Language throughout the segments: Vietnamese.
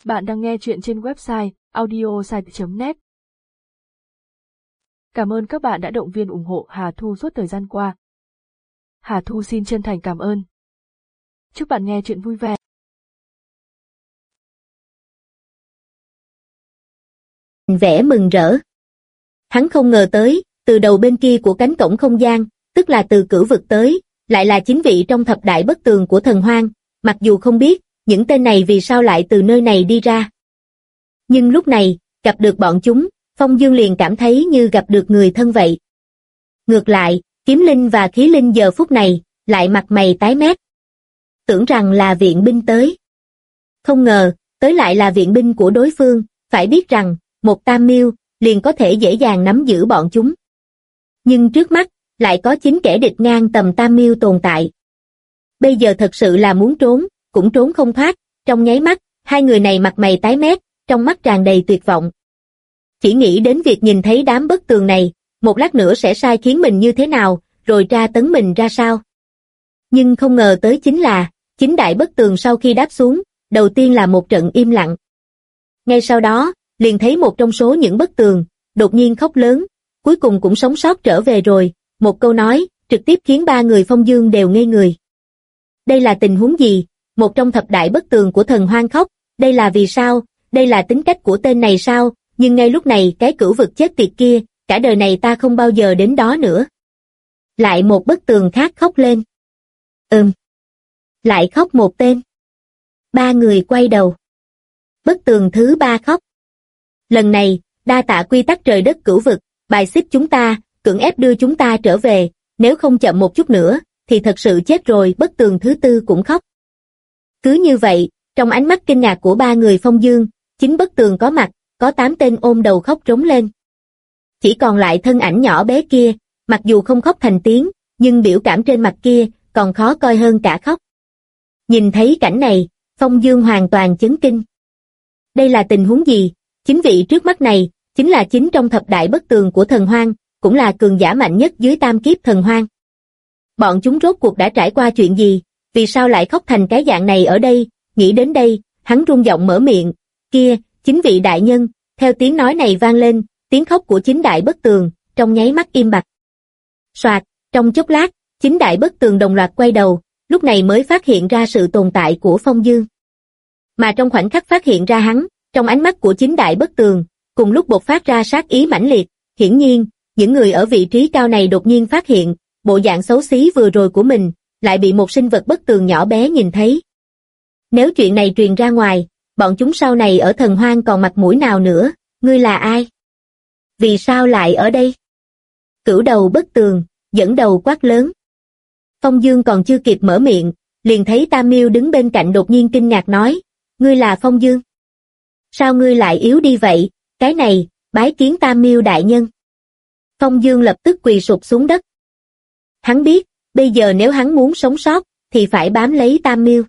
Bạn đang nghe chuyện trên website audiosite.net. Cảm ơn các bạn đã động viên ủng hộ Hà Thu suốt thời gian qua. Hà Thu xin chân thành cảm ơn. Chúc bạn nghe chuyện vui vẻ. Vẻ mừng rỡ. Hắn không ngờ tới, từ đầu bên kia của cánh cổng không gian, tức là từ cửu vực tới, lại là chính vị trong thập đại bất tường của thần hoang, mặc dù không biết, những tên này vì sao lại từ nơi này đi ra. Nhưng lúc này, gặp được bọn chúng, Phong Dương liền cảm thấy như gặp được người thân vậy. Ngược lại, kiếm linh và khí linh giờ phút này, lại mặt mày tái mét. Tưởng rằng là viện binh tới. Không ngờ, tới lại là viện binh của đối phương, phải biết rằng, một tam miêu, liền có thể dễ dàng nắm giữ bọn chúng. Nhưng trước mắt, lại có 9 kẻ địch ngang tầm tam miêu tồn tại. Bây giờ thật sự là muốn trốn, cũng trốn không thoát, trong nháy mắt, hai người này mặt mày tái mét, trong mắt tràn đầy tuyệt vọng. Chỉ nghĩ đến việc nhìn thấy đám bất tường này, một lát nữa sẽ sai khiến mình như thế nào, rồi tra tấn mình ra sao. Nhưng không ngờ tới chính là, 9 đại bất tường sau khi đáp xuống, đầu tiên là một trận im lặng. Ngay sau đó, liền thấy một trong số những bất tường, đột nhiên khóc lớn, cuối cùng cũng sống sót trở về rồi, một câu nói, trực tiếp khiến ba người Phong Dương đều ngây người. Đây là tình huống gì? Một trong thập đại bất tường của thần hoang khóc, đây là vì sao? Đây là tính cách của tên này sao? Nhưng ngay lúc này cái cửu vực chết tiệt kia, cả đời này ta không bao giờ đến đó nữa. Lại một bất tường khác khóc lên. Lại khóc một tên. Ba người quay đầu. Bất tường thứ ba khóc. Lần này, đa tạ quy tắc trời đất cửu vực, bài xích chúng ta, cưỡng ép đưa chúng ta trở về, nếu không chậm một chút nữa, thì thật sự chết rồi. Bất tường thứ tư cũng khóc. Cứ như vậy, trong ánh mắt kinh ngạc của ba người Phong Dương, 9 bất tường có mặt, có 8 tên ôm đầu khóc rống lên. Chỉ còn lại thân ảnh nhỏ bé kia, mặc dù không khóc thành tiếng, nhưng biểu cảm trên mặt kia, còn khó coi hơn cả khóc. Nhìn thấy cảnh này, Phong Dương hoàn toàn chấn kinh. Đây là tình huống gì? 9 vị trước mắt này, chính là 9 trong thập đại bất tường của thần hoang, cũng là cường giả mạnh nhất dưới tam kiếp thần hoang. Bọn chúng rốt cuộc đã trải qua chuyện gì? Vì sao lại khóc thành cái dạng này ở đây? Nghĩ đến đây, hắn run giọng mở miệng. Kia, 9 vị đại nhân, theo tiếng nói này vang lên, tiếng khóc của 9 đại bất tường, trong nháy mắt im bặt. Soạt, trong chốc lát, 9 đại bất tường đồng loạt quay đầu, lúc này mới phát hiện ra sự tồn tại của Phong Dương. Mà trong khoảnh khắc phát hiện ra hắn, trong ánh mắt của 9 đại bất tường, cùng lúc bộc phát ra sát ý mãnh liệt, hiển nhiên, những người ở vị trí cao này đột nhiên phát hiện, bộ dạng xấu xí vừa rồi của mình, lại bị một sinh vật bất tường nhỏ bé nhìn thấy. Nếu chuyện này truyền ra ngoài, bọn chúng sau này ở thần hoang còn mặt mũi nào nữa? Ngươi là ai? Vì sao lại ở đây? Cửu đầu bất tường, dẫn đầu quát lớn. Phong Dương còn chưa kịp mở miệng, liền thấy Tam Miêu đứng bên cạnh đột nhiên kinh ngạc nói, ngươi là Phong Dương? Sao ngươi lại yếu đi vậy? Cái này, bái kiến Tam Miêu đại nhân. Phong Dương lập tức quỳ sụp xuống đất. Hắn biết, bây giờ nếu hắn muốn sống sót, thì phải bám lấy Tam Miêu.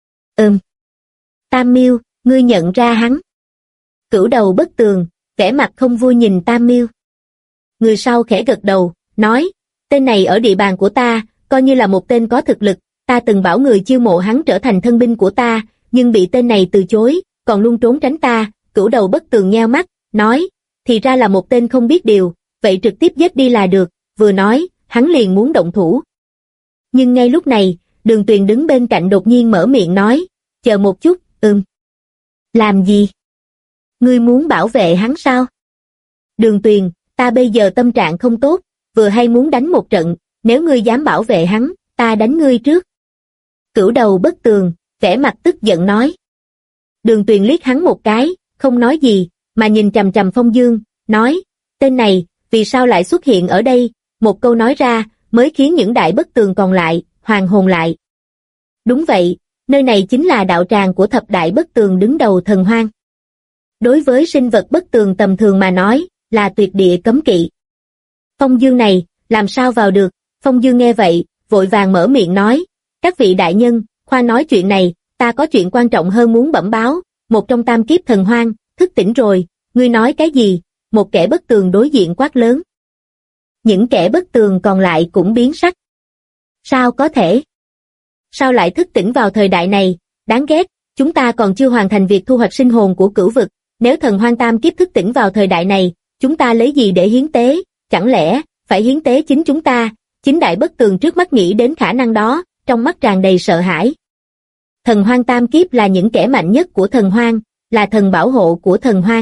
Tam Miêu, ngươi nhận ra hắn. Cửu đầu bất tường, vẻ mặt không vui nhìn Tam Miêu. Người sau khẽ gật đầu, nói, tên này ở địa bàn của ta, coi như là một tên có thực lực, ta từng bảo người chiêu mộ hắn trở thành thân binh của ta, nhưng bị tên này từ chối, còn luôn trốn tránh ta. Cửu đầu bất tường nheo mắt, nói, thì ra là một tên không biết điều, vậy trực tiếp giết đi là được. Vừa nói, hắn liền muốn động thủ. Nhưng ngay lúc này, Đường Tuyền đứng bên cạnh đột nhiên mở miệng nói, chờ một chút. Làm gì? Ngươi muốn bảo vệ hắn sao? Đường Tuyền, ta bây giờ tâm trạng không tốt, vừa hay muốn đánh một trận, nếu ngươi dám bảo vệ hắn, ta đánh ngươi trước. Cửu đầu bất tường, vẻ mặt tức giận nói. Đường Tuyền liếc hắn một cái, không nói gì, mà nhìn chằm chằm Phong Dương, nói, tên này, vì sao lại xuất hiện ở đây? Một câu nói ra, mới khiến những đại bất tường còn lại, hoàn hồn lại. Đúng vậy, nơi này chính là đạo tràng của thập đại bất tường đứng đầu thần hoang. Đối với sinh vật bất tường tầm thường mà nói, là tuyệt địa cấm kỵ. Phong Dương này, làm sao vào được? Phong Dương nghe vậy, vội vàng mở miệng nói, các vị đại nhân, khoan nói chuyện này, ta có chuyện quan trọng hơn muốn bẩm báo. Một trong tam kiếp thần hoang, thức tỉnh rồi. Ngươi nói cái gì? Một kẻ bất tường đối diện quát lớn. Những kẻ bất tường còn lại cũng biến sắc. Sao có thể? Sao lại thức tỉnh vào thời đại này? Đáng ghét, chúng ta còn chưa hoàn thành việc thu hoạch sinh hồn của cửu vực, nếu thần hoang tam kiếp thức tỉnh vào thời đại này, chúng ta lấy gì để hiến tế, chẳng lẽ phải hiến tế chính chúng ta? Chính Đại Bất Tường trước mắt nghĩ đến khả năng đó, trong mắt tràn đầy sợ hãi. Thần hoang tam kiếp là những kẻ mạnh nhất của thần hoang, là thần bảo hộ của thần hoang.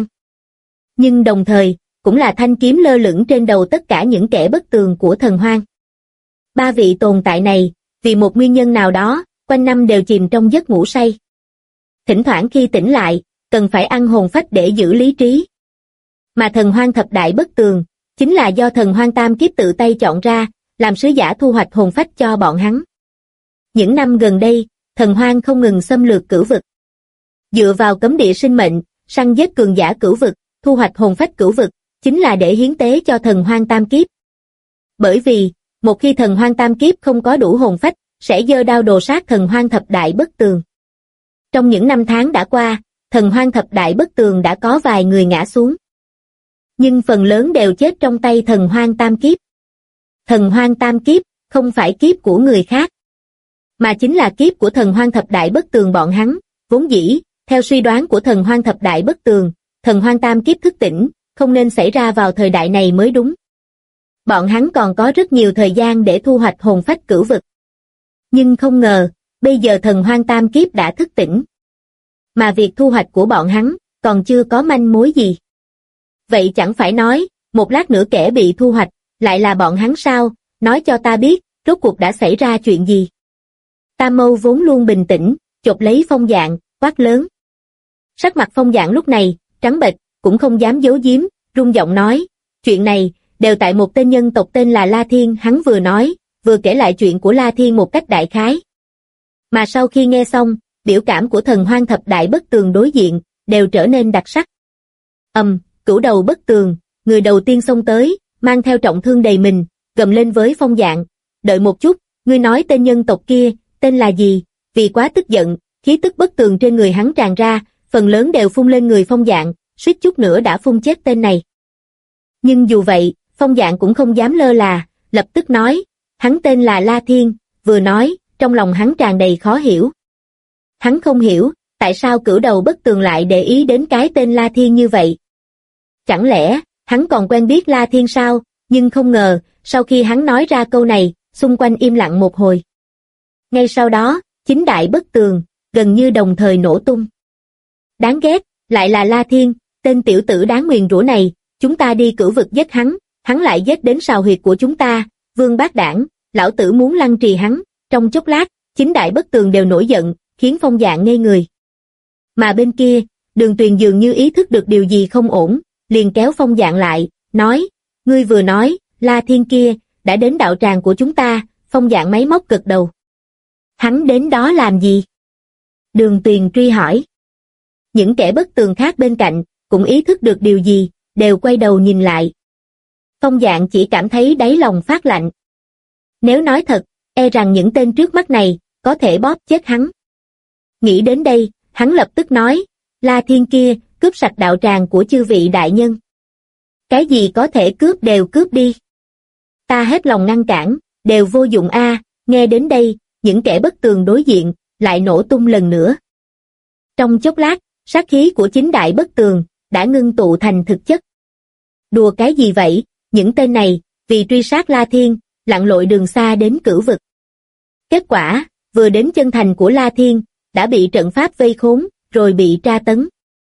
Nhưng đồng thời, cũng là thanh kiếm lơ lửng trên đầu tất cả những kẻ bất tường của thần hoang. Ba vị tồn tại này, vì một nguyên nhân nào đó, quanh năm đều chìm trong giấc ngủ say. Thỉnh thoảng khi tỉnh lại, cần phải ăn hồn phách để giữ lý trí. Mà thần hoang thập đại bất tường, chính là do thần hoang tam kiếp tự tay chọn ra, làm sứ giả thu hoạch hồn phách cho bọn hắn. Những năm gần đây, thần hoang không ngừng xâm lược cửu vực. Dựa vào cấm địa sinh mệnh, săn giết cường giả cửu vực, thu hoạch hồn phách cửu vực, chính là để hiến tế cho thần hoang tam kiếp. Bởi vì, một khi thần hoang tam kiếp không có đủ hồn phách, sẽ giơ đao đồ sát thần hoang thập đại bất tường. Trong những năm tháng đã qua, thần hoang thập đại bất tường đã có vài người ngã xuống. Nhưng phần lớn đều chết trong tay thần hoang tam kiếp. Thần hoang tam kiếp, không phải kiếp của người khác, mà chính là kiếp của thần hoang thập đại bất tường bọn hắn. Vốn dĩ, theo suy đoán của thần hoang thập đại bất tường, thần hoang tam kiếp thức tỉnh, không nên xảy ra vào thời đại này mới đúng. Bọn hắn còn có rất nhiều thời gian để thu hoạch hồn phách cửu vực. Nhưng không ngờ, bây giờ thần hoang tam kiếp đã thức tỉnh. Mà việc thu hoạch của bọn hắn, còn chưa có manh mối gì. Vậy chẳng phải nói, một lát nữa kẻ bị thu hoạch, lại là bọn hắn sao? Nói cho ta biết, rốt cuộc đã xảy ra chuyện gì? Tam Mâu vốn luôn bình tĩnh, chộp lấy Phong Dạng, quát lớn. Sắc mặt Phong Dạng lúc này, trắng bệch, cũng không dám giấu giếm, run giọng nói, chuyện này, đều tại một tên nhân tộc tên là La Thiên. Hắn vừa nói, vừa kể lại chuyện của La Thiên một cách đại khái. Mà sau khi nghe xong, biểu cảm của thần hoang thập đại bất tường đối diện, đều trở nên đặc sắc. Cửu đầu bất tường, người đầu tiên xông tới, mang theo trọng thương đầy mình, gầm lên với Phong Dạng, đợi một chút, ngươi nói tên nhân tộc kia, tên là gì? Vì quá tức giận, khí tức bất tường trên người hắn tràn ra, phần lớn đều phun lên người Phong Dạng, suýt chút nữa đã phun chết tên này. Nhưng dù vậy, Phong Dạng cũng không dám lơ là, lập tức nói, hắn tên là La Thiên, vừa nói, trong lòng hắn tràn đầy khó hiểu. Hắn không hiểu, tại sao cửu đầu bất tường lại để ý đến cái tên La Thiên như vậy. Chẳng lẽ, hắn còn quen biết La Thiên sao? Nhưng không ngờ, sau khi hắn nói ra câu này, xung quanh im lặng một hồi. Ngay sau đó, chính đại bất tường, gần như đồng thời nổ tung. Đáng ghét, lại là La Thiên, tên tiểu tử đáng nguyền rủa này, chúng ta đi cửu vực giết hắn lại giết đến sào huyệt của chúng ta, vương bát đảng, lão tử muốn lăng trì hắn. Trong chốc lát, chính đại bất tường đều nổi giận, khiến Phong Dạng ngây người. Mà bên kia, Đường Tuyền dường như ý thức được điều gì không ổn, liền kéo Phong Dạng lại, nói, ngươi vừa nói, La Thiên kia, đã đến đạo tràng của chúng ta. Phong Dạng máy móc gật đầu. Hắn đến đó làm gì? Đường Tuyền truy hỏi. Những kẻ bất tường khác bên cạnh, cũng ý thức được điều gì, đều quay đầu nhìn lại. Phong Dạng chỉ cảm thấy đáy lòng phát lạnh. Nếu nói thật, e rằng những tên trước mắt này, có thể bóp chết hắn. Nghĩ đến đây, hắn lập tức nói, La Thiên kia, cướp sạch đạo tràng của chư vị đại nhân. Cái gì có thể cướp đều cướp đi. Ta hết lòng ngăn cản, đều vô dụng a. Nghe đến đây, những kẻ bất tường đối diện, lại nổ tung lần nữa. Trong chốc lát, sát khí của chính đại bất tường, đã ngưng tụ thành thực chất. Đùa cái gì vậy, những tên này, vì truy sát La Thiên, lặn lội đường xa đến cửu vực. Kết quả, vừa đến chân thành của La Thiên, đã bị trận pháp vây khốn, rồi bị tra tấn.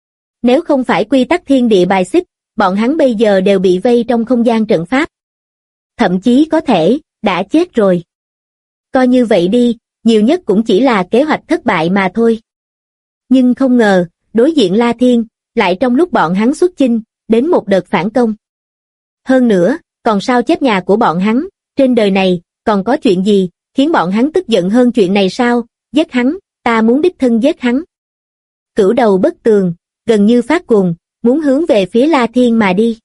Nếu không phải quy tắc thiên địa bài xích, bọn hắn bây giờ đều bị vây trong không gian trận pháp. Thậm chí có thể, đã chết rồi. Coi như vậy đi, nhiều nhất cũng chỉ là kế hoạch thất bại mà thôi. Nhưng không ngờ, đối diện La Thiên, lại trong lúc bọn hắn xuất chinh, đến một đợt phản công. Hơn nữa, còn sao chép nhà của bọn hắn, trên đời này, còn có chuyện gì, khiến bọn hắn tức giận hơn chuyện này sao? Giết hắn, ta muốn đích thân giết hắn. Cửu đầu bất tường, gần như phát cuồng, muốn hướng về phía La Thiên mà đi.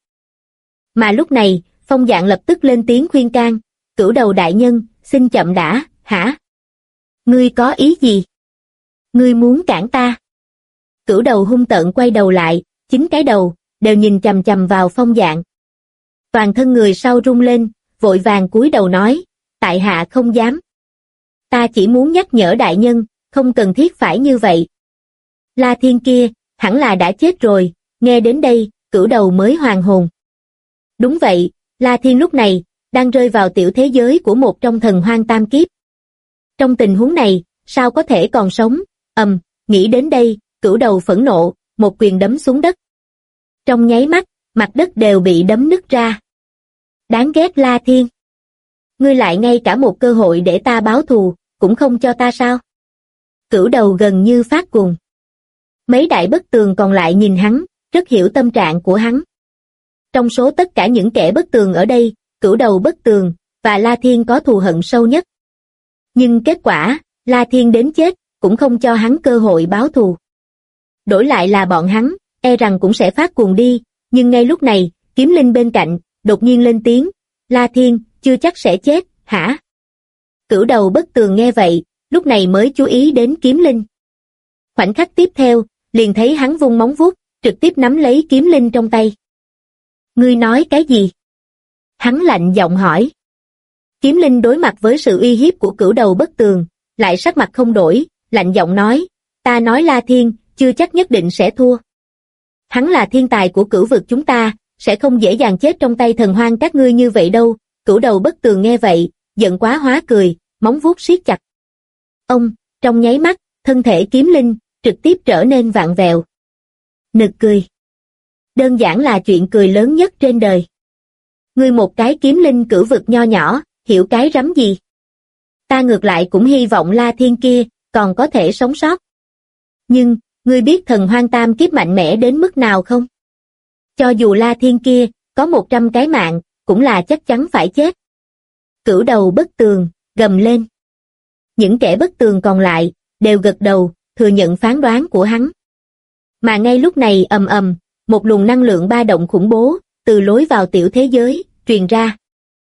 Mà lúc này, Phong Dạng lập tức lên tiếng khuyên can, cửu đầu đại nhân, xin chậm đã, hả? Ngươi có ý gì? Ngươi muốn cản ta? Cửu đầu hung tợn quay đầu lại, chính cái đầu, đều nhìn chằm chằm vào Phong Dạng. Toàn thân người sau rung lên, vội vàng cúi đầu nói, tại hạ không dám. Ta chỉ muốn nhắc nhở đại nhân, không cần thiết phải như vậy. La Thiên kia, hẳn là đã chết rồi, nghe đến đây, Cửu Đầu mới hoàn hồn. Đúng vậy, La Thiên lúc này, đang rơi vào tiểu thế giới của một trong thần hoang tam kiếp. Trong tình huống này, sao có thể còn sống, nghĩ đến đây, Cửu Đầu phẫn nộ, một quyền đấm xuống đất. Trong nháy mắt, mặt đất đều bị đấm nứt ra. Đáng ghét La Thiên. Ngươi lại ngay cả một cơ hội để ta báo thù, cũng không cho ta sao? Cửu Đầu gần như phát cuồng. Mấy đại bất tường còn lại nhìn hắn, rất hiểu tâm trạng của hắn. Trong số tất cả những kẻ bất tường ở đây, Cửu Đầu bất tường, và La Thiên có thù hận sâu nhất. Nhưng kết quả, La Thiên đến chết, cũng không cho hắn cơ hội báo thù. Đổi lại là bọn hắn, e rằng cũng sẽ phát cuồng đi, nhưng ngay lúc này, Kiếm Linh bên cạnh, đột nhiên lên tiếng, La Thiên, chưa chắc sẽ chết, hả? Cửu Đầu bất tường nghe vậy, lúc này mới chú ý đến Kiếm Linh. Khoảnh khắc tiếp theo, liền thấy hắn vung móng vuốt, trực tiếp nắm lấy Kiếm Linh trong tay. Ngươi nói cái gì? Hắn lạnh giọng hỏi. Kiếm Linh đối mặt với sự uy hiếp của Cửu Đầu bất tường, lại sắc mặt không đổi, lạnh giọng nói, ta nói La Thiên, chưa chắc nhất định sẽ thua. Hắn là thiên tài của cửu vực chúng ta, sẽ không dễ dàng chết trong tay thần hoang các ngươi như vậy đâu. Cửu Đầu bất tường nghe vậy, giận quá hóa cười, móng vuốt siết chặt. Trong nháy mắt, thân thể Kiếm Linh, trực tiếp trở nên vặn vẹo. Nực cười. Đơn giản là chuyện cười lớn nhất trên đời. Ngươi một cái Kiếm Linh cửu vực nho nhỏ, hiểu cái rắm gì? Ta ngược lại cũng hy vọng La Thiên kia, còn có thể sống sót. Nhưng, ngươi biết thần hoang tam kiếp mạnh mẽ đến mức nào không? Cho dù La Thiên kia, có 100 cái mạng, cũng là chắc chắn phải chết. Cửu Đầu bất tường, gầm lên. Những kẻ bất tường còn lại, đều gật đầu, thừa nhận phán đoán của hắn. Mà ngay lúc này một luồng năng lượng ba động khủng bố, từ lối vào tiểu thế giới, truyền ra.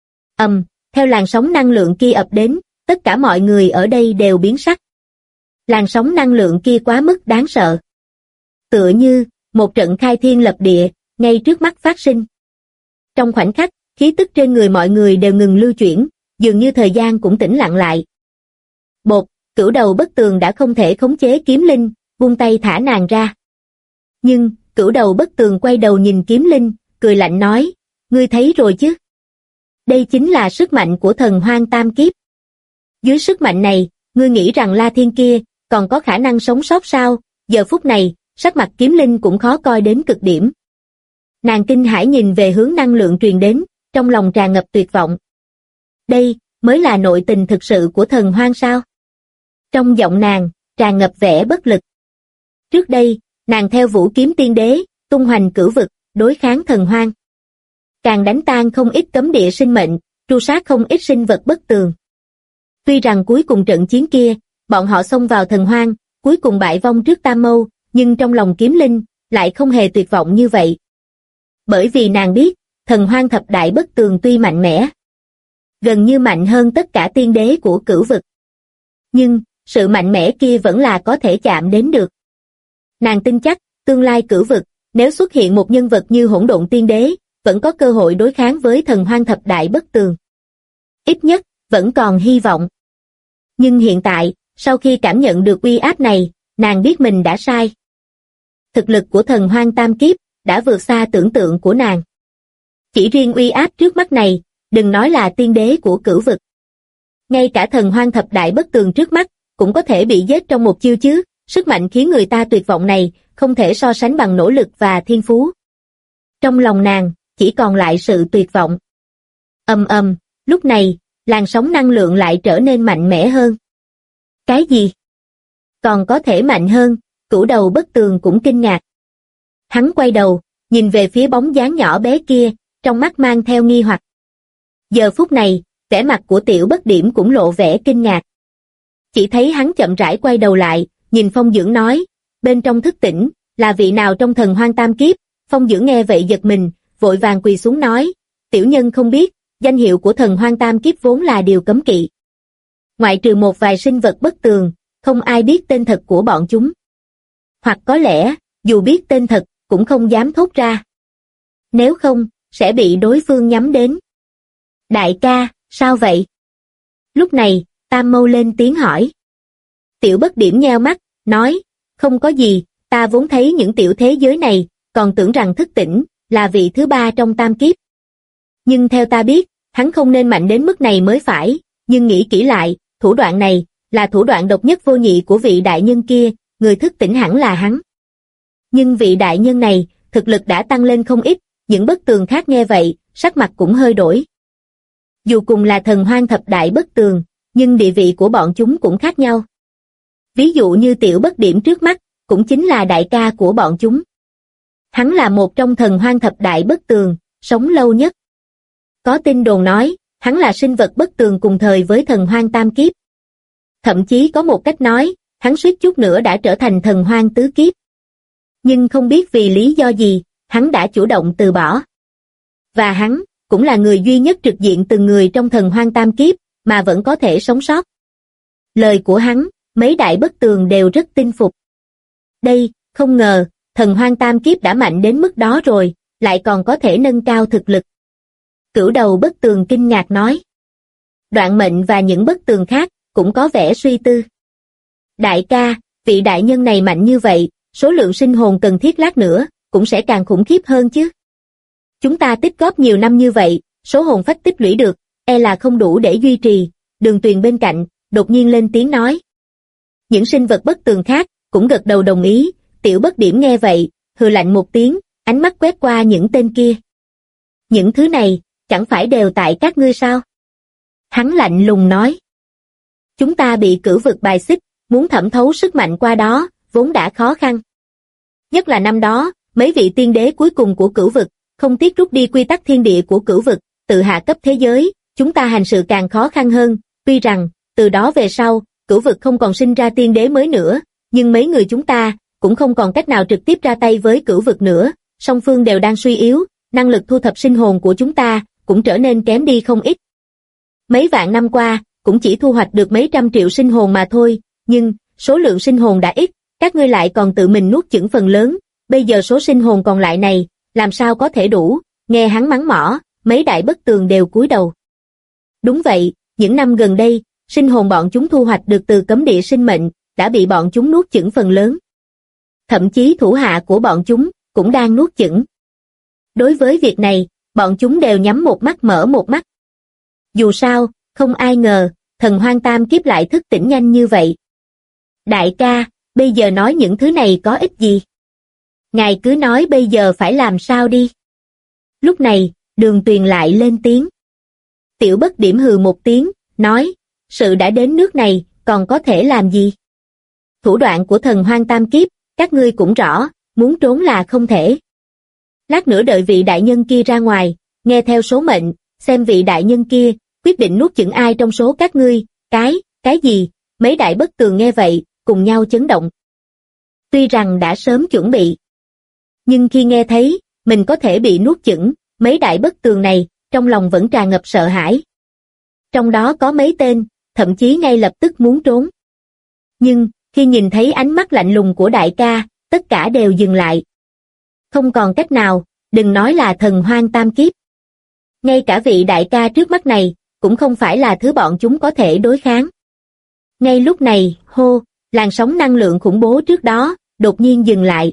Theo làn sóng năng lượng kia ập đến, tất cả mọi người ở đây đều biến sắc. Làn sóng năng lượng kia quá mức đáng sợ. Tựa như, một trận khai thiên lập địa, ngay trước mắt phát sinh. Trong khoảnh khắc, khí tức trên người mọi người đều ngừng lưu chuyển, dường như thời gian cũng tĩnh lặng lại. Bột, Cửu Đầu bất tường đã không thể khống chế Kiếm Linh, vung tay thả nàng ra. Nhưng, Cửu Đầu bất tường quay đầu nhìn Kiếm Linh, cười lạnh nói, ngươi thấy rồi chứ? Đây chính là sức mạnh của thần hoang tam kiếp. Dưới sức mạnh này, ngươi nghĩ rằng La Thiên kia, còn có khả năng sống sót sao? Giờ phút này, sắc mặt Kiếm Linh cũng khó coi đến cực điểm. Nàng kinh hãi nhìn về hướng năng lượng truyền đến, trong lòng tràn ngập tuyệt vọng. Đây, mới là nội tình thực sự của thần hoang sao? Trong giọng nàng, tràn ngập vẻ bất lực. Trước đây, nàng theo Vũ Kiếm Tiên Đế, tung hoành cửu vực, đối kháng thần hoang. Càng đánh tan không ít cấm địa sinh mệnh, tru sát không ít sinh vật bất tường. Tuy rằng cuối cùng trận chiến kia, bọn họ xông vào thần hoang, cuối cùng bại vong trước Tam Mâu, nhưng trong lòng Kiếm Linh, lại không hề tuyệt vọng như vậy. Bởi vì nàng biết, thần hoang thập đại bất tường tuy mạnh mẽ, gần như mạnh hơn tất cả tiên đế của cửu vực. Nhưng, sự mạnh mẽ kia vẫn là có thể chạm đến được. Nàng tin chắc, tương lai cửu vực, nếu xuất hiện một nhân vật như Hỗn Độn Tiên Đế, vẫn có cơ hội đối kháng với thần hoang thập đại bất tường. Ít nhất, vẫn còn hy vọng. Nhưng hiện tại, sau khi cảm nhận được uy áp này, nàng biết mình đã sai. Thực lực của thần hoang tam kiếp, đã vượt xa tưởng tượng của nàng. Chỉ riêng uy áp trước mắt này, đừng nói là tiên đế của cửu vực. Ngay cả thần hoang thập đại bất tường trước mắt, cũng có thể bị giết trong một chiêu chứ, sức mạnh khiến người ta tuyệt vọng này, không thể so sánh bằng nỗ lực và thiên phú. Trong lòng nàng, chỉ còn lại sự tuyệt vọng. Lúc này, làn sóng năng lượng lại trở nên mạnh mẽ hơn. Cái gì? Còn có thể mạnh hơn, Cửu Đầu bất tường cũng kinh ngạc. Hắn quay đầu, nhìn về phía bóng dáng nhỏ bé kia, trong mắt mang theo nghi hoặc. Giờ phút này, vẻ mặt của Tiểu Bất Điểm cũng lộ vẻ kinh ngạc. Chỉ thấy hắn chậm rãi quay đầu lại, nhìn Phong Dưỡng nói, bên trong thức tỉnh, là vị nào trong thần hoang tam kiếp? Phong Dưỡng nghe vậy giật mình, vội vàng quỳ xuống nói, tiểu nhân không biết, danh hiệu của thần hoang tam kiếp vốn là điều cấm kỵ. Ngoại trừ một vài sinh vật bất tường, không ai biết tên thật của bọn chúng. Hoặc có lẽ, dù biết tên thật, cũng không dám thốt ra. Nếu không, sẽ bị đối phương nhắm đến. Đại ca, sao vậy? Lúc này, Tam Mâu lên tiếng hỏi. Tiểu Bất Điểm nheo mắt, nói, không có gì, ta vốn thấy những tiểu thế giới này, còn tưởng rằng thức tỉnh là vị thứ ba trong tam kiếp. Nhưng theo ta biết, hắn không nên mạnh đến mức này mới phải, nhưng nghĩ kỹ lại, thủ đoạn này là thủ đoạn độc nhất vô nhị của vị đại nhân kia, người thức tỉnh hẳn là hắn. Nhưng vị đại nhân này, thực lực đã tăng lên không ít, những bức tường khác nghe vậy, sắc mặt cũng hơi đổi. Dù cùng là thần hoang thập đại bất tường, nhưng địa vị của bọn chúng cũng khác nhau. Ví dụ như tiểu bất điểm trước mắt, cũng chính là đại ca của bọn chúng. Hắn là một trong thần hoang thập đại bất tường, sống lâu nhất. Có tin đồn nói, hắn là sinh vật bất tường cùng thời với thần hoang tam kiếp. Thậm chí có một cách nói, hắn suýt chút nữa đã trở thành thần hoang tứ kiếp. Nhưng không biết vì lý do gì, hắn đã chủ động từ bỏ. Và hắn, cũng là người duy nhất trực diện từng người trong thần hoang tam kiếp, mà vẫn có thể sống sót. Lời của hắn, mấy đại bất tường đều rất tin phục. Đây, không ngờ, thần hoang tam kiếp đã mạnh đến mức đó rồi, lại còn có thể nâng cao thực lực. Cửu đầu bất tường kinh ngạc nói. Đoạn Mệnh và những bất tường khác, cũng có vẻ suy tư. Đại ca, vị đại nhân này mạnh như vậy, số lượng sinh hồn cần thiết lát nữa, cũng sẽ càng khủng khiếp hơn chứ. Chúng ta tích góp nhiều năm như vậy, số hồn phách tích lũy được, e là không đủ để duy trì. Đường Tuyền bên cạnh, đột nhiên lên tiếng nói. Những sinh vật bất tường khác, cũng gật đầu đồng ý, tiểu bất điểm nghe vậy, hừ lạnh một tiếng, ánh mắt quét qua những tên kia. Những thứ này, chẳng phải đều tại các ngươi sao? Hắn lạnh lùng nói. Chúng ta bị cửu vực bài xích, muốn thẩm thấu sức mạnh qua đó, vốn đã khó khăn. Nhất là năm đó, mấy vị tiên đế cuối cùng của cửu vực, không tiếc rút đi quy tắc thiên địa của cửu vực, tự hạ cấp thế giới, chúng ta hành sự càng khó khăn hơn, tuy rằng, từ đó về sau, cửu vực không còn sinh ra tiên đế mới nữa, nhưng mấy người chúng ta, cũng không còn cách nào trực tiếp ra tay với cửu vực nữa, song phương đều đang suy yếu, năng lực thu thập sinh hồn của chúng ta, cũng trở nên kém đi không ít. Mấy vạn năm qua, cũng chỉ thu hoạch được mấy trăm triệu sinh hồn mà thôi, nhưng, số lượng sinh hồn đã ít, các ngươi lại còn tự mình nuốt chửng phần lớn, bây giờ số sinh hồn còn lại này, làm sao có thể đủ, nghe hắn mắng mỏ, mấy đại bất tường đều cúi đầu. Đúng vậy, những năm gần đây, sinh hồn bọn chúng thu hoạch được từ cấm địa sinh mệnh, đã bị bọn chúng nuốt chửng phần lớn. Thậm chí thủ hạ của bọn chúng, cũng đang nuốt chửng. Đối với việc này, bọn chúng đều nhắm một mắt mở một mắt. Dù sao, không ai ngờ, thần hoang tam kiếp lại thức tỉnh nhanh như vậy. Đại ca, bây giờ nói những thứ này có ích gì? Ngài cứ nói bây giờ phải làm sao đi. Lúc này, Đường Tuyền lại lên tiếng. Tiểu bất điểm hừ một tiếng, nói, sự đã đến nước này, còn có thể làm gì? Thủ đoạn của thần hoang tam kiếp, các ngươi cũng rõ, muốn trốn là không thể. Lát nữa đợi vị đại nhân kia ra ngoài, nghe theo số mệnh, xem vị đại nhân kia, quyết định nuốt chửng ai trong số các ngươi, cái gì? Mấy đại bất tường nghe vậy, cùng nhau chấn động. Tuy rằng đã sớm chuẩn bị, nhưng khi nghe thấy, mình có thể bị nuốt chửng, mấy đại bất tường này, trong lòng vẫn tràn ngập sợ hãi. Trong đó có mấy tên, thậm chí ngay lập tức muốn trốn. Nhưng, khi nhìn thấy ánh mắt lạnh lùng của đại ca, tất cả đều dừng lại. Không còn cách nào, đừng nói là thần hoang tam kiếp. Ngay cả vị đại ca trước mắt này, cũng không phải là thứ bọn chúng có thể đối kháng. Ngay lúc này, làn sóng năng lượng khủng bố trước đó, đột nhiên dừng lại.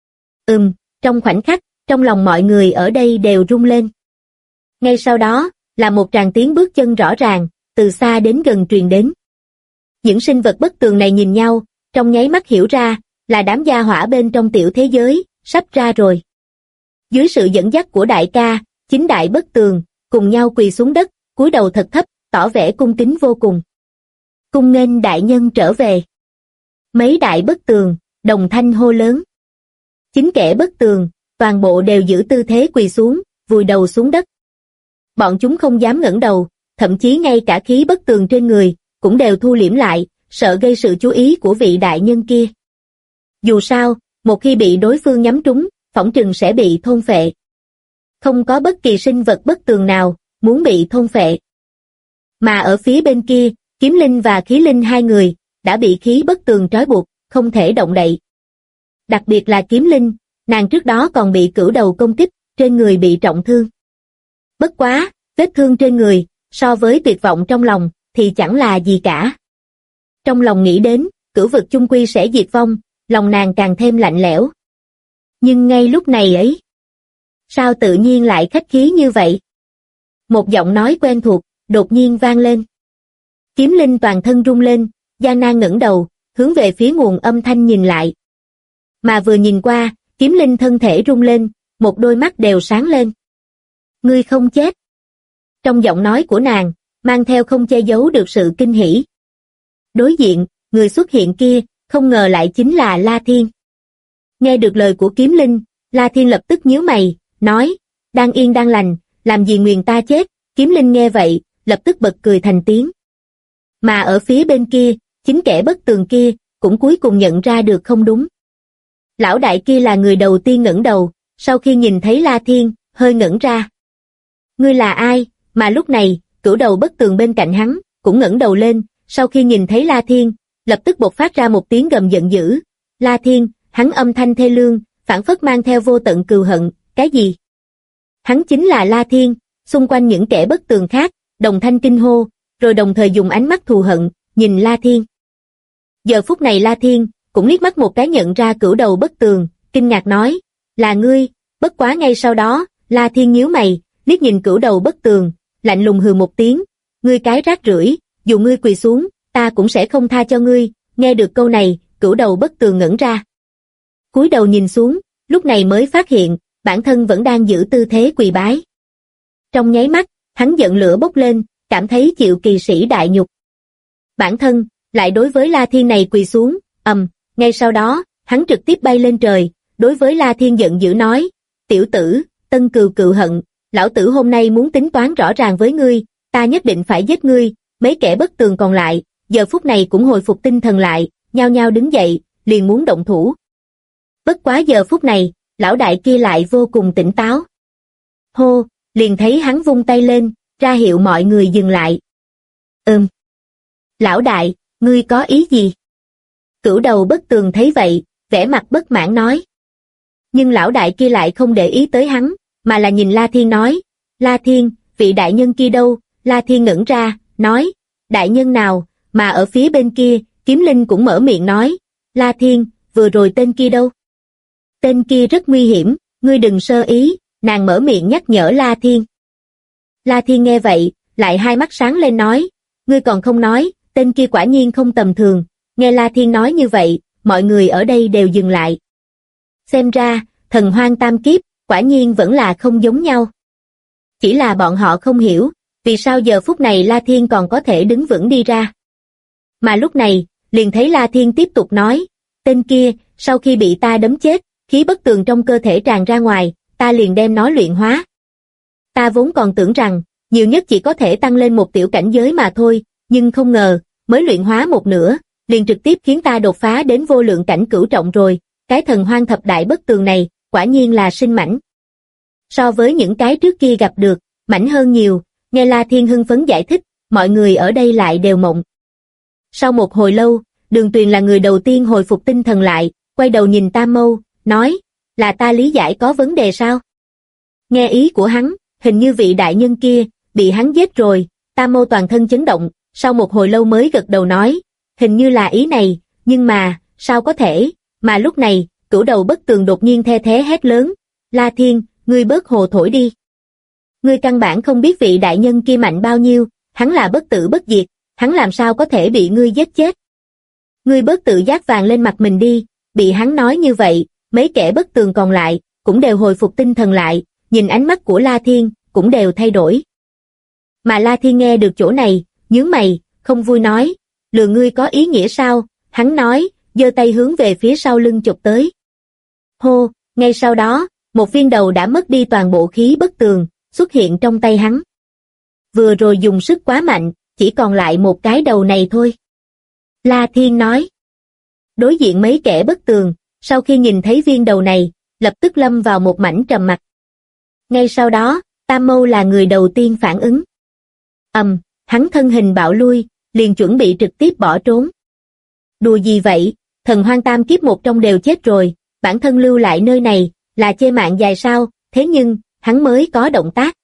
Trong khoảnh khắc, trong lòng mọi người ở đây đều rung lên. Ngay sau đó, là một tràng tiếng bước chân rõ ràng, từ xa đến gần truyền đến. Những sinh vật bất tường này nhìn nhau, trong nháy mắt hiểu ra, là đám gia hỏa bên trong tiểu thế giới, sắp ra rồi. Dưới sự dẫn dắt của đại ca, chính đại bất tường, cùng nhau quỳ xuống đất, cúi đầu thật thấp, tỏ vẻ cung kính vô cùng. Cung nghênh đại nhân trở về. Mấy đại bất tường, đồng thanh hô lớn. Chính kẻ bất tường, toàn bộ đều giữ tư thế quỳ xuống, vùi đầu xuống đất. Bọn chúng không dám ngẩng đầu, thậm chí ngay cả khí bất tường trên người, cũng đều thu liễm lại, sợ gây sự chú ý của vị đại nhân kia. Dù sao, một khi bị đối phương nhắm trúng, phỏng chừng sẽ bị thôn phệ. Không có bất kỳ sinh vật bất tường nào, muốn bị thôn phệ. Mà ở phía bên kia, kiếm linh và khí linh hai người, đã bị khí bất tường trói buộc, không thể động đậy. Đặc biệt là kiếm linh, nàng trước đó còn bị cửu đầu công kích, trên người bị trọng thương. Bất quá, vết thương trên người, so với tuyệt vọng trong lòng, thì chẳng là gì cả. Trong lòng nghĩ đến, cửu vực chung quy sẽ diệt vong, lòng nàng càng thêm lạnh lẽo. Nhưng ngay lúc này ấy, sao tự nhiên lại khách khí như vậy? Một giọng nói quen thuộc, đột nhiên vang lên. Kiếm Linh toàn thân rung lên, gian nan ngẩng đầu, hướng về phía nguồn âm thanh nhìn lại. Mà vừa nhìn qua, Kiếm Linh thân thể rung lên, một đôi mắt đều sáng lên. Ngươi không chết. Trong giọng nói của nàng, mang theo không che giấu được sự kinh hỉ. Đối diện, người xuất hiện kia, không ngờ lại chính là La Thiên. Nghe được lời của Kiếm Linh, La Thiên lập tức nhíu mày, nói, đang yên đang lành, làm gì nguyền ta chết. Kiếm Linh nghe vậy, lập tức bật cười thành tiếng. Mà ở phía bên kia, chính kẻ bất tường kia, cũng cuối cùng nhận ra được không đúng. Lão đại kia là người đầu tiên ngẩng đầu, sau khi nhìn thấy La Thiên, hơi ngẩn ra. Ngươi là ai? Mà lúc này, Cửu Đầu bất tường bên cạnh hắn, cũng ngẩng đầu lên, sau khi nhìn thấy La Thiên, lập tức bộc phát ra một tiếng gầm giận dữ. La Thiên, hắn âm thanh thê lương, phảng phất mang theo vô tận cừu hận, cái gì? Hắn chính là La Thiên, xung quanh những kẻ bất tường khác, đồng thanh kinh hô, rồi đồng thời dùng ánh mắt thù hận, nhìn La Thiên. Giờ phút này La Thiên, cũng liếc mắt một cái nhận ra Cửu Đầu bất tường, kinh ngạc nói, là ngươi. Bất quá ngay sau đó, La Thiên nhíu mày, liếc nhìn Cửu Đầu bất tường, lạnh lùng hừ một tiếng, ngươi cái rác rưởi, dù ngươi quỳ xuống, ta cũng sẽ không tha cho ngươi. Nghe được câu này, Cửu Đầu bất tường ngẩn ra. Cúi đầu nhìn xuống, lúc này mới phát hiện, bản thân vẫn đang giữ tư thế quỳ bái. Trong nháy mắt, hắn giận lửa bốc lên, cảm thấy chịu kỳ sĩ đại nhục. Bản thân, lại đối với La Thiên này quỳ xuống, ngay sau đó, hắn trực tiếp bay lên trời, đối với La Thiên giận dữ nói, tiểu tử, tân cừu cựu hận, lão tử hôm nay muốn tính toán rõ ràng với ngươi, ta nhất định phải giết ngươi. Mấy kẻ bất tường còn lại, giờ phút này cũng hồi phục tinh thần lại, nhao nhao đứng dậy, liền muốn động thủ. Bất quá giờ phút này, lão đại kia lại vô cùng tỉnh táo. Hô, liền thấy hắn vung tay lên, ra hiệu mọi người dừng lại. Lão đại, ngươi có ý gì? Cửu Đầu bất tường thấy vậy, vẻ mặt bất mãn nói. Nhưng lão đại kia lại không để ý tới hắn, mà là nhìn La Thiên nói, La Thiên, vị đại nhân kia đâu? La Thiên ngẩn ra, nói, đại nhân nào? Mà ở phía bên kia, Kiếm Linh cũng mở miệng nói, La Thiên, vừa rồi tên kia đâu? Tên kia rất nguy hiểm, ngươi đừng sơ ý, nàng mở miệng nhắc nhở La Thiên. La Thiên nghe vậy, lại hai mắt sáng lên nói, ngươi còn không nói, tên kia quả nhiên không tầm thường. Nghe La Thiên nói như vậy, mọi người ở đây đều dừng lại. Xem ra, thần hoang tam kiếp, quả nhiên vẫn là không giống nhau. Chỉ là bọn họ không hiểu, vì sao giờ phút này La Thiên còn có thể đứng vững đi ra. Mà lúc này, liền thấy La Thiên tiếp tục nói, tên kia, sau khi bị ta đấm chết, khí bất tường trong cơ thể tràn ra ngoài, ta liền đem nó luyện hóa. Ta vốn còn tưởng rằng, nhiều nhất chỉ có thể tăng lên một tiểu cảnh giới mà thôi, nhưng không ngờ, mới luyện hóa một nửa, liền trực tiếp khiến ta đột phá đến vô lượng cảnh cửu trọng rồi. Cái thần hoang thập đại bất tường này, quả nhiên là sinh mãnh. So với những cái trước kia gặp được, mãnh hơn nhiều. Nghe La Thiên hưng phấn giải thích, mọi người ở đây lại đều mộng. Sau một hồi lâu, Đường Tuyền là người đầu tiên hồi phục tinh thần lại, quay đầu nhìn Tam Mâu, nói, là ta lý giải có vấn đề sao? Nghe ý của hắn, hình như vị đại nhân kia, bị hắn giết rồi. Tam Mâu toàn thân chấn động, sau một hồi lâu mới gật đầu nói, hình như là ý này, nhưng mà, sao có thể? Mà lúc này, Cửu Đầu bất tường đột nhiên the thé hét lớn, La Thiên, ngươi bớt hồ thổi đi. Ngươi căn bản không biết vị đại nhân kia mạnh bao nhiêu, hắn là bất tử bất diệt, hắn làm sao có thể bị ngươi giết chết. Ngươi bớt tự giác vàng lên mặt mình đi. Bị hắn nói như vậy, mấy kẻ bất tường còn lại, cũng đều hồi phục tinh thần lại, nhìn ánh mắt của La Thiên, cũng đều thay đổi. Mà La Thiên nghe được chỗ này, nhướng mày, không vui nói, lừa ngươi có ý nghĩa sao? Hắn nói, giơ tay hướng về phía sau lưng chụp tới. Hô, ngay sau đó, một viên đầu đã mất đi toàn bộ khí bất tường, xuất hiện trong tay hắn. Vừa rồi dùng sức quá mạnh, chỉ còn lại một cái đầu này thôi. La Thiên nói. Đối diện mấy kẻ bất tường, sau khi nhìn thấy viên đầu này, lập tức lâm vào một mảnh trầm mặc. Ngay sau đó, Tam Mâu là người đầu tiên phản ứng. Hắn thân hình bạo lui, liền chuẩn bị trực tiếp bỏ trốn. Đùa gì vậy, thần hoang tam kiếp một trong đều chết rồi, bản thân lưu lại nơi này, là chê mạng dài sao? Thế nhưng, hắn mới có động tác.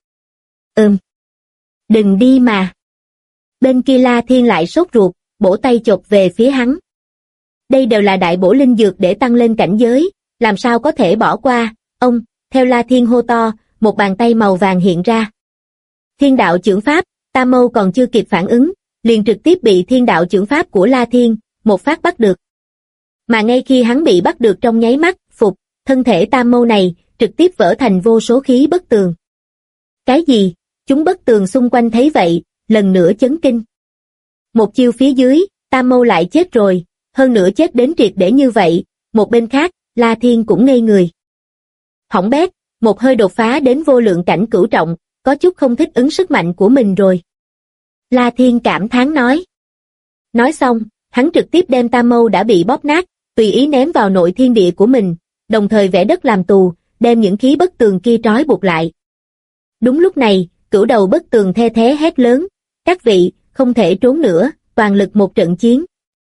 Đừng đi mà. Bên kia La Thiên lại sốt ruột, bổ tay chộp về phía hắn. Đây đều là đại bổ linh dược để tăng lên cảnh giới, làm sao có thể bỏ qua. Ông, theo La Thiên hô to, một bàn tay màu vàng hiện ra. Thiên đạo chưởng pháp, Tam Mâu còn chưa kịp phản ứng, liền trực tiếp bị thiên đạo chưởng pháp của La Thiên một phát bắt được. Mà ngay khi hắn bị bắt được trong nháy mắt, thân thể Tam Mâu này trực tiếp vỡ thành vô số khí bất tường. Cái gì? Chúng bất tường xung quanh thấy vậy, lần nữa chấn kinh. Một chiêu phía dưới, Tam Mâu lại chết rồi, hơn nữa chết đến triệt để như vậy. Một bên khác, La Thiên cũng ngây người. Hỏng bét, một hơi đột phá đến vô lượng cảnh cửu trọng, có chút không thích ứng sức mạnh của mình rồi. La Thiên cảm thán nói. Nói xong, hắn trực tiếp đem Tam Mâu đã bị bóp nát, tùy ý ném vào nội thiên địa của mình, đồng thời vẽ đất làm tù, đem những khí bất tường kia trói buộc lại. Đúng lúc này, Cửu Đầu bất tường the thé hét lớn, các vị, không thể trốn nữa, toàn lực một trận chiến.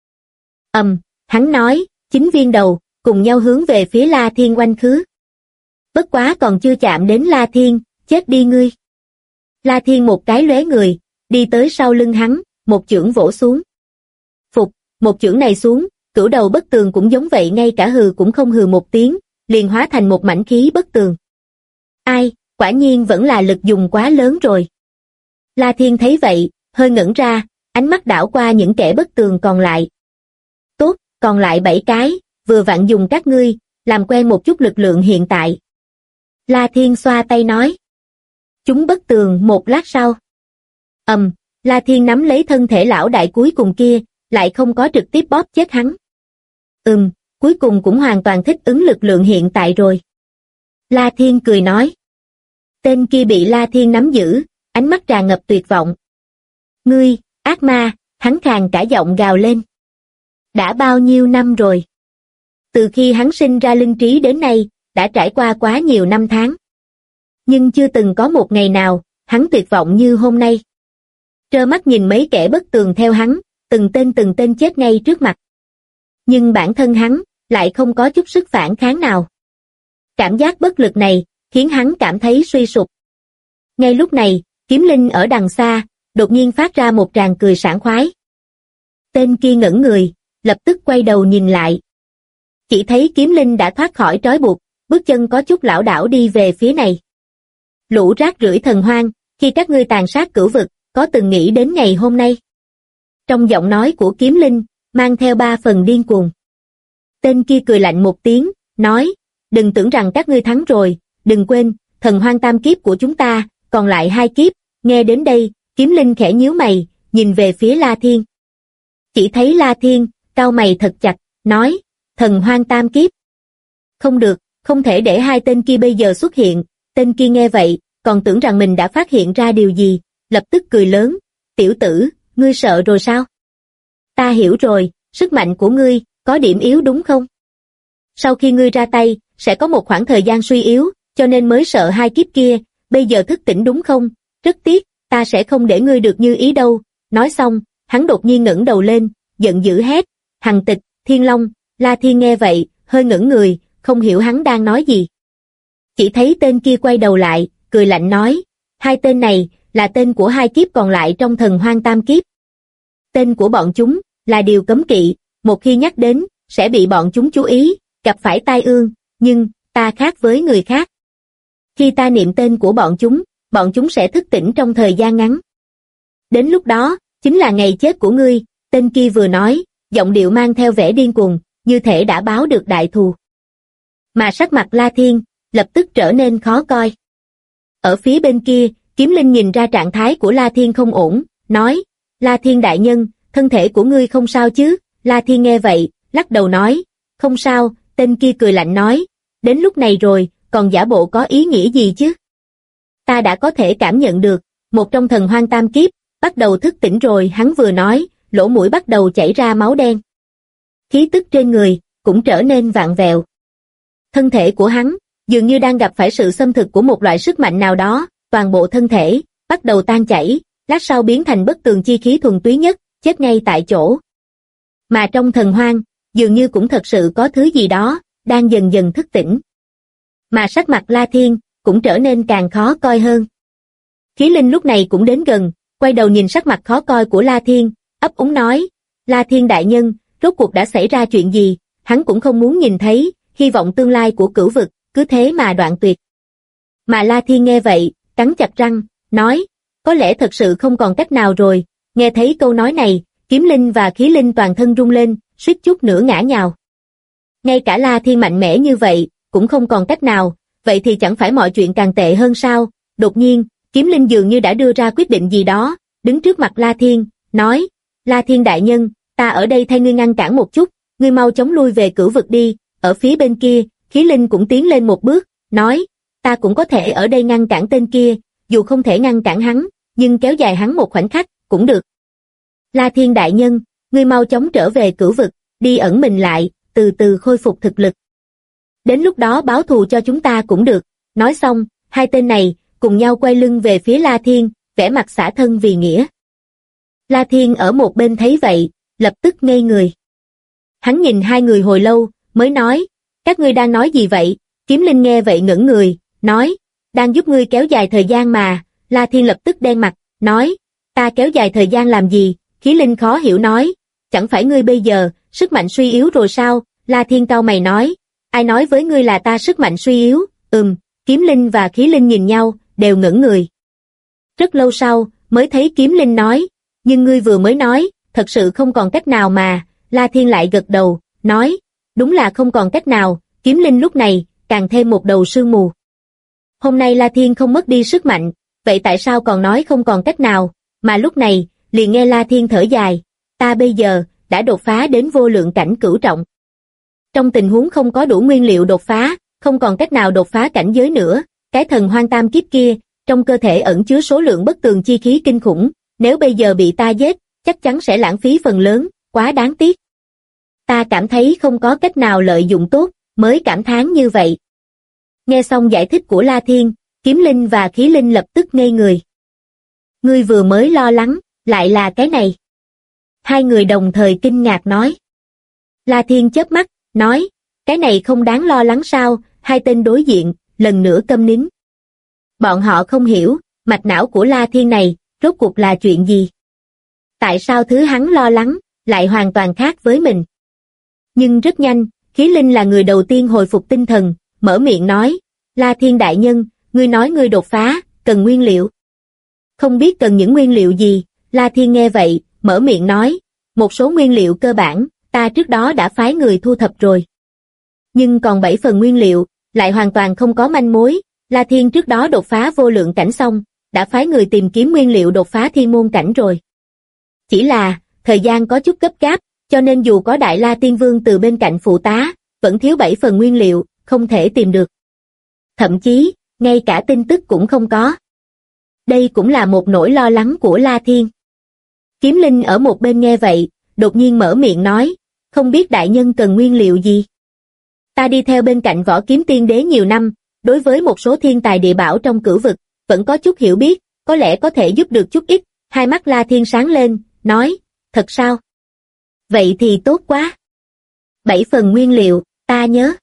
Hắn nói, 9 viên đầu, cùng nhau hướng về phía La Thiên oanh khứ. Bất quá còn chưa chạm đến La Thiên, chết đi ngươi. La Thiên một cái lóe người, đi tới sau lưng hắn, một chưởng vỗ xuống. Một chưởng này xuống, Cửu Đầu bất tường cũng giống vậy, ngay cả hừ cũng không hừ một tiếng, liền hóa thành một mảnh khí bất tường. Ai, quả nhiên vẫn là lực dùng quá lớn rồi. La Thiên thấy vậy, hơi ngẩn ra, ánh mắt đảo qua những kẻ bất tường còn lại. Tốt, còn lại 7 cái, vừa vặn dùng các ngươi, làm quen một chút lực lượng hiện tại. La Thiên xoa tay nói. Chúng bất tường một lát sau. La Thiên nắm lấy thân thể lão đại cuối cùng kia, lại không có trực tiếp bóp chết hắn. Cuối cùng cũng hoàn toàn thích ứng lực lượng hiện tại rồi. La Thiên cười nói. Tên kia bị La Thiên nắm giữ, ánh mắt tràn ngập tuyệt vọng. Ngươi, ác ma, hắn khàn cả giọng gào lên. Đã bao nhiêu năm rồi? Từ khi hắn sinh ra linh trí đến nay, đã trải qua quá nhiều năm tháng. Nhưng chưa từng có một ngày nào, hắn tuyệt vọng như hôm nay. Trơ mắt nhìn mấy kẻ bất tường theo hắn, từng tên chết ngay trước mặt. Nhưng bản thân hắn, lại không có chút sức phản kháng nào. Cảm giác bất lực này, khiến hắn cảm thấy suy sụp. Ngay lúc này, Kiếm Linh ở đằng xa, đột nhiên phát ra một tràng cười sảng khoái. Tên kia ngẩn người, lập tức quay đầu nhìn lại. Chỉ thấy Kiếm Linh đã thoát khỏi trói buộc, bước chân có chút lảo đảo đi về phía này. Lũ rác rưởi thần hoang, khi các ngươi tàn sát cửu vực, có từng nghĩ đến ngày hôm nay? Trong giọng nói của Kiếm Linh, mang theo 3 phần điên cuồng. Tên kia cười lạnh một tiếng, nói, đừng tưởng rằng các ngươi thắng rồi, đừng quên, thần hoang tam kiếp của chúng ta, còn lại 2 kiếp. Nghe đến đây, Kiếm Linh khẽ nhíu mày, nhìn về phía La Thiên. Chỉ thấy La Thiên, cau mày thật chặt, nói, thần hoang tam kiếp. Không được, không thể để 2 tên kia bây giờ xuất hiện. Tên kia nghe vậy, còn tưởng rằng mình đã phát hiện ra điều gì, lập tức cười lớn, tiểu tử, ngươi sợ rồi sao? Ta hiểu rồi, sức mạnh của ngươi, có điểm yếu đúng không? Sau khi ngươi ra tay, sẽ có một khoảng thời gian suy yếu, cho nên mới sợ 2 kiếp kia, bây giờ thức tỉnh đúng không? Rất tiếc, ta sẽ không để ngươi được như ý đâu. Nói xong, hắn đột nhiên ngẩng đầu lên, giận dữ hét, Hằng Tịch, Thiên Long. La Thiên nghe vậy, hơi ngẩn người, không hiểu hắn đang nói gì. Chỉ thấy tên kia quay đầu lại, cười lạnh nói, 2 tên này, là tên của 2 kiếp còn lại trong thần hoang tam kiếp. Tên của bọn chúng, là điều cấm kỵ, một khi nhắc đến, sẽ bị bọn chúng chú ý, gặp phải tai ương, nhưng, ta khác với người khác. Khi ta niệm tên của bọn chúng sẽ thức tỉnh trong thời gian ngắn. Đến lúc đó, chính là ngày chết của ngươi, tên kia vừa nói, giọng điệu mang theo vẻ điên cuồng, như thể đã báo được đại thù. Mà sắc mặt La Thiên, lập tức trở nên khó coi. Ở phía bên kia, Kiếm Linh nhìn ra trạng thái của La Thiên không ổn, nói, La Thiên đại nhân, thân thể của ngươi không sao chứ? La Thiên nghe vậy, lắc đầu nói, không sao. Tên kia cười lạnh nói, đến lúc này rồi, còn giả bộ có ý nghĩa gì chứ? Ta đã có thể cảm nhận được, một trong thần hoang tam kiếp, bắt đầu thức tỉnh rồi. Hắn vừa nói, lỗ mũi bắt đầu chảy ra máu đen. Khí tức trên người, cũng trở nên vặn vẹo. Thân thể của hắn, dường như đang gặp phải sự xâm thực của một loại sức mạnh nào đó, toàn bộ thân thể, bắt đầu tan chảy, lát sau biến thành bất tường chi khí thuần túy nhất, chết ngay tại chỗ. Mà trong thần hoang, dường như cũng thật sự có thứ gì đó, đang dần dần thức tỉnh. Mà sắc mặt La Thiên, cũng trở nên càng khó coi hơn. Khí Linh lúc này cũng đến gần, quay đầu nhìn sắc mặt khó coi của La Thiên, ấp úng nói, La Thiên đại nhân, rốt cuộc đã xảy ra chuyện gì, hắn cũng không muốn nhìn thấy, hy vọng tương lai của cửu vực, cứ thế mà đoạn tuyệt. Mà La Thiên nghe vậy, cắn chặt răng, nói, có lẽ thật sự không còn cách nào rồi. Nghe thấy câu nói này, kiếm linh và khí linh toàn thân rung lên, suýt chút nữa ngã nhào. Ngay cả La Thiên mạnh mẽ như vậy, cũng không còn cách nào, vậy thì chẳng phải mọi chuyện càng tệ hơn sao? Đột nhiên, kiếm linh dường như đã đưa ra quyết định gì đó, đứng trước mặt La Thiên, nói, La Thiên đại nhân, ta ở đây thay ngươi ngăn cản một chút, ngươi mau chóng lui về cửu vực đi. Ở phía bên kia, khí linh cũng tiến lên một bước, nói, ta cũng có thể ở đây ngăn cản tên kia, dù không thể ngăn cản hắn, nhưng kéo dài hắn một khoảnh khắc, cũng được. La Thiên đại nhân, ngươi mau chóng trở về cửu vực, đi ẩn mình lại, từ từ khôi phục thực lực. Đến lúc đó báo thù cho chúng ta cũng được. Nói xong, hai tên này cùng nhau quay lưng về phía La Thiên, vẻ mặt xả thân vì nghĩa. La Thiên ở một bên thấy vậy, lập tức ngây người. Hắn nhìn hai người hồi lâu, mới nói, các ngươi đang nói gì vậy? Kiếm linh nghe vậy ngẩn người, nói, đang giúp ngươi kéo dài thời gian mà. La Thiên lập tức đen mặt, nói, ta kéo dài thời gian làm gì? Khí linh khó hiểu nói, chẳng phải ngươi bây giờ sức mạnh suy yếu rồi sao? La Thiên cau mày nói, ai nói với ngươi là ta sức mạnh suy yếu? Kiếm linh và khí linh nhìn nhau, đều ngẩn người. Rất lâu sau, mới thấy kiếm linh nói, nhưng ngươi vừa mới nói, thật sự không còn cách nào mà. La Thiên lại gật đầu, nói, đúng là không còn cách nào. Kiếm linh lúc này, càng thêm một đầu sương mù. Hôm nay La Thiên không mất đi sức mạnh, vậy tại sao còn nói không còn cách nào? Mà lúc này, liền nghe La Thiên thở dài, ta bây giờ, đã đột phá đến vô lượng cảnh cửu trọng. Trong tình huống không có đủ nguyên liệu đột phá, không còn cách nào đột phá cảnh giới nữa, cái thần hoang tam kiếp kia, trong cơ thể ẩn chứa số lượng bất tường chi khí kinh khủng, nếu bây giờ bị ta giết, chắc chắn sẽ lãng phí phần lớn, quá đáng tiếc. Ta cảm thấy không có cách nào lợi dụng tốt, mới cảm thán như vậy. Nghe xong giải thích của La Thiên, kiếm linh và khí linh lập tức ngây người. Ngươi vừa mới lo lắng, lại là cái này. Hai người đồng thời kinh ngạc nói. La Thiên chớp mắt, nói, cái này không đáng lo lắng sao? Hai tên đối diện, lần nữa câm nín. Bọn họ không hiểu, mạch não của La Thiên này, rốt cuộc là chuyện gì? Tại sao thứ hắn lo lắng, lại hoàn toàn khác với mình? Nhưng rất nhanh, khí linh là người đầu tiên hồi phục tinh thần, mở miệng nói, La Thiên đại nhân, ngươi nói ngươi đột phá, cần nguyên liệu. Không biết cần những nguyên liệu gì? La Thiên nghe vậy, mở miệng nói, một số nguyên liệu cơ bản, ta trước đó đã phái người thu thập rồi. Nhưng còn 7 phần nguyên liệu, lại hoàn toàn không có manh mối. La Thiên trước đó đột phá vô lượng cảnh xong, đã phái người tìm kiếm nguyên liệu đột phá thiên môn cảnh rồi. Chỉ là, thời gian có chút gấp gáp, cho nên dù có Đại La Tiên Vương từ bên cạnh phụ tá, vẫn thiếu 7 phần nguyên liệu, không thể tìm được. Thậm chí, ngay cả tin tức cũng không có. Đây cũng là một nỗi lo lắng của La Thiên. Kiếm linh ở một bên nghe vậy, đột nhiên mở miệng nói, không biết đại nhân cần nguyên liệu gì. Ta đi theo bên cạnh Võ Kiếm Tiên Đế nhiều năm, đối với một số thiên tài địa bảo trong cửu vực, vẫn có chút hiểu biết, có lẽ có thể giúp được chút ít. Hai mắt La Thiên sáng lên, nói, thật sao? Vậy thì tốt quá. 7 phần nguyên liệu, ta nhớ.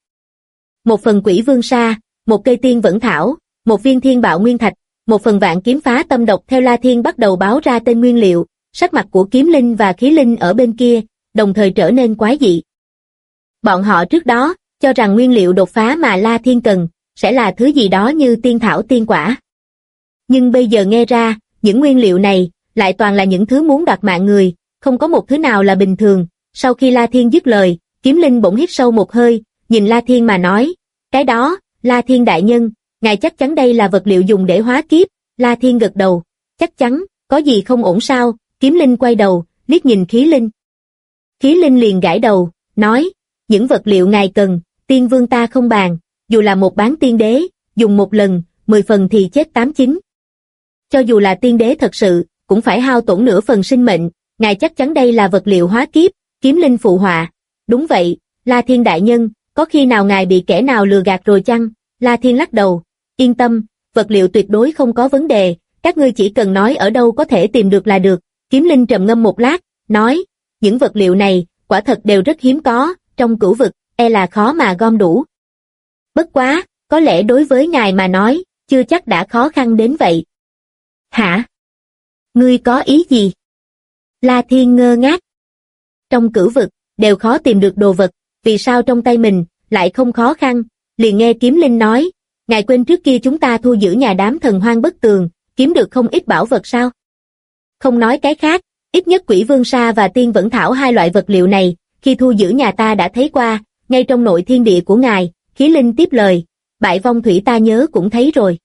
1 phần Quỷ Vương Sa, 1 cây tiên vẫn thảo, 1 viên thiên bạo nguyên thạch, 1 phần vạn kiếm phá tâm độc. Theo La Thiên bắt đầu báo ra tên nguyên liệu, sắc mặt của kiếm linh và khí linh ở bên kia, đồng thời trở nên quái dị. Bọn họ trước đó, cho rằng nguyên liệu đột phá mà La Thiên cần, sẽ là thứ gì đó như tiên thảo tiên quả. Nhưng bây giờ nghe ra, những nguyên liệu này, lại toàn là những thứ muốn đoạt mạng người, không có một thứ nào là bình thường. Sau khi La Thiên dứt lời, kiếm linh bỗng hít sâu một hơi, nhìn La Thiên mà nói, cái đó, La Thiên đại nhân, ngài chắc chắn đây là vật liệu dùng để hóa kiếp. La Thiên gật đầu, chắc chắn, có gì không ổn sao? Kiếm linh quay đầu, liếc nhìn khí linh. Khí linh liền gãi đầu, nói, những vật liệu ngài cần, tiên vương ta không bàn, dù là một bán tiên đế, dùng một lần, 10 phần thì chết 8-9. Cho dù là tiên đế thật sự, cũng phải hao tổn nửa phần sinh mệnh, ngài chắc chắn đây là vật liệu hóa kiếp. Kiếm linh phụ họa, đúng vậy, La Thiên đại nhân, có khi nào ngài bị kẻ nào lừa gạt rồi chăng? La Thiên lắc đầu, yên tâm, vật liệu tuyệt đối không có vấn đề, các ngươi chỉ cần nói ở đâu có thể tìm được là được. Kiếm linh trầm ngâm một lát, nói, những vật liệu này, quả thật đều rất hiếm có, trong cửu vực, e là khó mà gom đủ. Bất quá, có lẽ đối với ngài mà nói, chưa chắc đã khó khăn đến vậy. Hả? Ngươi có ý gì? La Thiên ngơ ngác. Trong cửu vực, đều khó tìm được đồ vật, vì sao trong tay mình lại không khó khăn, liền nghe Kiếm Linh nói, ngài quên trước kia chúng ta thu giữ nhà đám thần hoang bất tường, kiếm được không ít bảo vật sao? Không nói cái khác, ít nhất Quỷ Vương Sa và Tiên Vẫn Thảo hai loại vật liệu này, khi thu giữ nhà ta đã thấy qua, ngay trong nội thiên địa của ngài. Khí Linh tiếp lời, Bại Vong Thủy ta nhớ cũng thấy rồi.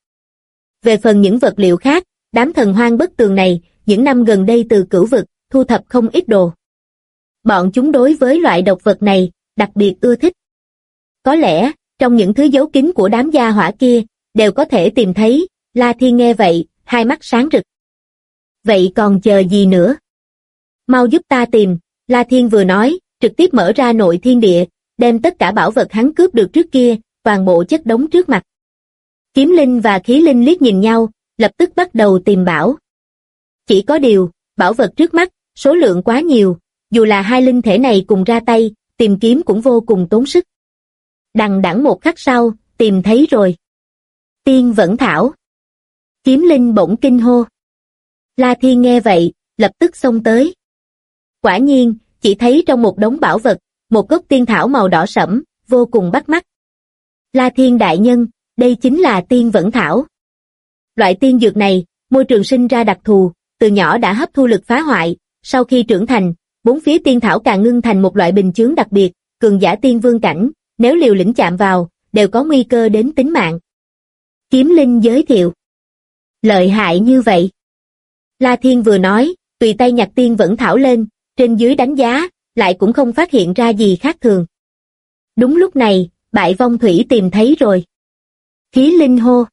Về phần những vật liệu khác, đám thần hoang bất tường này, những năm gần đây từ Cửu Vực, thu thập không ít đồ. Bọn chúng đối với loại độc vật này, đặc biệt ưa thích. Có lẽ, trong những thứ giấu kín của đám gia hỏa kia, đều có thể tìm thấy. La Thiên nghe vậy, hai mắt sáng rực. Vậy còn chờ gì nữa? Mau giúp ta tìm, La Thiên vừa nói, trực tiếp mở ra nội thiên địa, đem tất cả bảo vật hắn cướp được trước kia, toàn bộ chất đống trước mặt. Kiếm Linh và Khí Linh liếc nhìn nhau, lập tức bắt đầu tìm bảo. Chỉ có điều, bảo vật trước mắt, số lượng quá nhiều, dù là hai linh thể này cùng ra tay, tìm kiếm cũng vô cùng tốn sức. Đằng đẵng một khắc sau, tìm thấy rồi. Tiên Vẫn Thảo. Kiếm Linh bỗng kinh hô. La Thiên nghe vậy, lập tức xông tới. Quả nhiên, chỉ thấy trong một đống bảo vật, một gốc tiên thảo màu đỏ sẫm, vô cùng bắt mắt. La Thiên đại nhân, đây chính là Tiên Vẫn Thảo. Loại tiên dược này, môi trường sinh ra đặc thù, từ nhỏ đã hấp thu lực phá hoại, sau khi trưởng thành, bốn phía tiên thảo càng ngưng thành một loại bình chướng đặc biệt, cường giả tiên vương cảnh, nếu liều lĩnh chạm vào, đều có nguy cơ đến tính mạng. Kiếm Linh giới thiệu. Lợi hại như vậy. La Thiên vừa nói, tùy tay nhặt Tiên Vẫn Thảo lên, trên dưới đánh giá, lại cũng không phát hiện ra gì khác thường. Đúng lúc này, Bại Vong Thủy tìm thấy rồi. Khí Linh hô.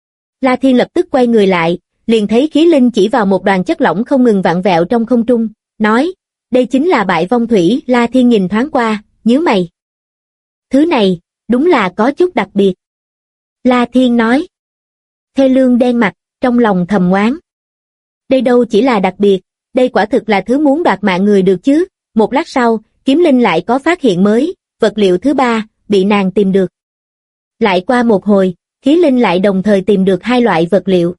La Thiên lập tức quay người lại, liền thấy Khí Linh chỉ vào một đoàn chất lỏng không ngừng vặn vẹo trong không trung, nói, đây chính là Bại Vong Thủy. La Thiên nhìn thoáng qua, nhíu mày. Thứ này, đúng là có chút đặc biệt. La Thiên nói. Thê Lương đen mặt, trong lòng thầm oán. Đây đâu chỉ là đặc biệt, đây quả thực là thứ muốn đoạt mạng người được chứ. Một lát sau, Kiếm Linh lại có phát hiện mới, vật liệu thứ ba, bị nàng tìm được. Lại qua một hồi, Khí Linh lại đồng thời tìm được hai loại vật liệu.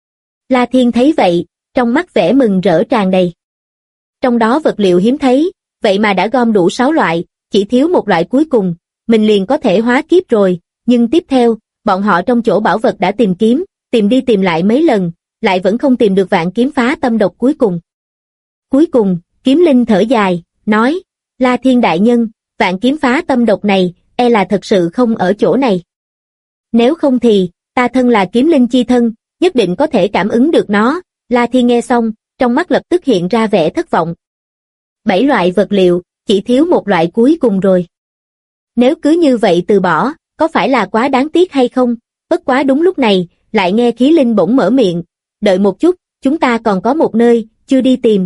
La Thiên thấy vậy, trong mắt vẻ mừng rỡ tràn đầy. Trong đó vật liệu hiếm thấy, vậy mà đã gom đủ 6 loại, chỉ thiếu một loại cuối cùng, mình liền có thể hóa kiếp rồi, nhưng tiếp theo, bọn họ trong chỗ bảo vật đã tìm kiếm, tìm đi tìm lại mấy lần, lại vẫn không tìm được vạn kiếm phá tâm độc cuối cùng. Cuối cùng, Kiếm Linh thở dài, nói, La Thiên đại nhân, vạn kiếm phá tâm độc này, e là thật sự không ở chỗ này. Nếu không thì, ta thân là kiếm linh chi thân, nhất định có thể cảm ứng được nó. La Thiên nghe xong, trong mắt lập tức hiện ra vẻ thất vọng. 7 loại vật liệu, chỉ thiếu một loại cuối cùng rồi. Nếu cứ như vậy từ bỏ, có phải là quá đáng tiếc hay không? Bất quá đúng lúc này, lại nghe Khí Linh bỗng mở miệng, đợi một chút, chúng ta còn có một nơi, chưa đi tìm.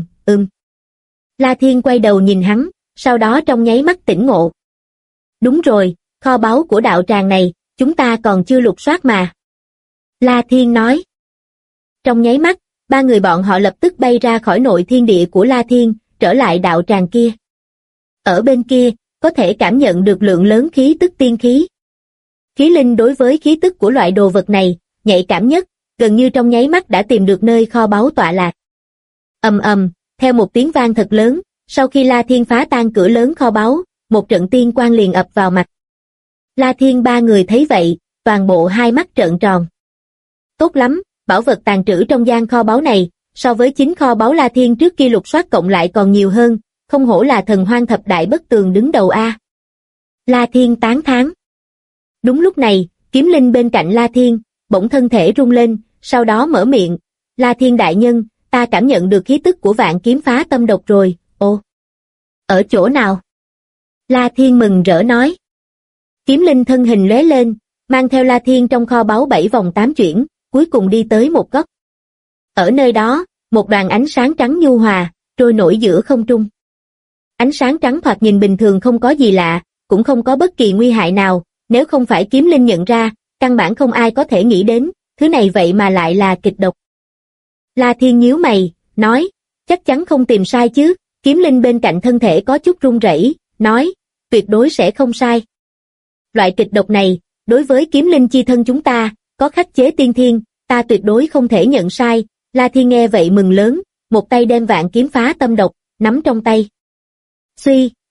La Thiên quay đầu nhìn hắn, sau đó trong nháy mắt tỉnh ngộ. Đúng rồi, kho báu của đạo tràng này, chúng ta còn chưa lục soát mà. La Thiên nói. Trong nháy mắt, ba người bọn họ lập tức bay ra khỏi nội thiên địa của La Thiên, trở lại đạo tràng kia. Ở bên kia, có thể cảm nhận được lượng lớn khí tức tiên khí. Khí Linh đối với khí tức của loại đồ vật này, nhạy cảm nhất, gần như trong nháy mắt đã tìm được nơi kho báu tọa lạc. Ầm ầm, theo một tiếng vang thật lớn, sau khi La Thiên phá tan cửa lớn kho báu, một trận tiên quang liền ập vào mặt. La Thiên ba người thấy vậy, toàn bộ hai mắt trợn tròn. Tốt lắm, bảo vật tàng trữ trong gian kho báu này, so với chính kho báu La Thiên trước kia lục soát cộng lại còn nhiều hơn, không hổ là thần hoang thập đại bất tường đứng đầu a. La Thiên tán thán. Đúng lúc này, Kiếm Linh bên cạnh La Thiên, bỗng thân thể rung lên, sau đó mở miệng, La Thiên đại nhân, ta cảm nhận được khí tức của vạn kiếm phá tâm độc rồi. Ồ, ở chỗ nào? La Thiên mừng rỡ nói. Kiếm Linh thân hình lóe lên, mang theo La Thiên trong kho báu 7 vòng 8 chuyển, cuối cùng đi tới một góc. Ở nơi đó, một đoàn ánh sáng trắng nhu hòa, trôi nổi giữa không trung. Ánh sáng trắng thoạt nhìn bình thường không có gì lạ, cũng không có bất kỳ nguy hại nào, nếu không phải Kiếm Linh nhận ra, căn bản không ai có thể nghĩ đến, thứ này vậy mà lại là kịch độc. La Thiên nhíu mày, nói, chắc chắn không tìm sai chứ. Kiếm Linh bên cạnh thân thể có chút run rẩy, nói, tuyệt đối sẽ không sai. Loại kịch độc này, đối với kiếm linh chi thân chúng ta, có khắc chế tiên thiên, ta tuyệt đối không thể nhận sai. La Thiên nghe vậy mừng lớn, một tay đem vạn kiếm phá tâm độc, nắm trong tay. Suy,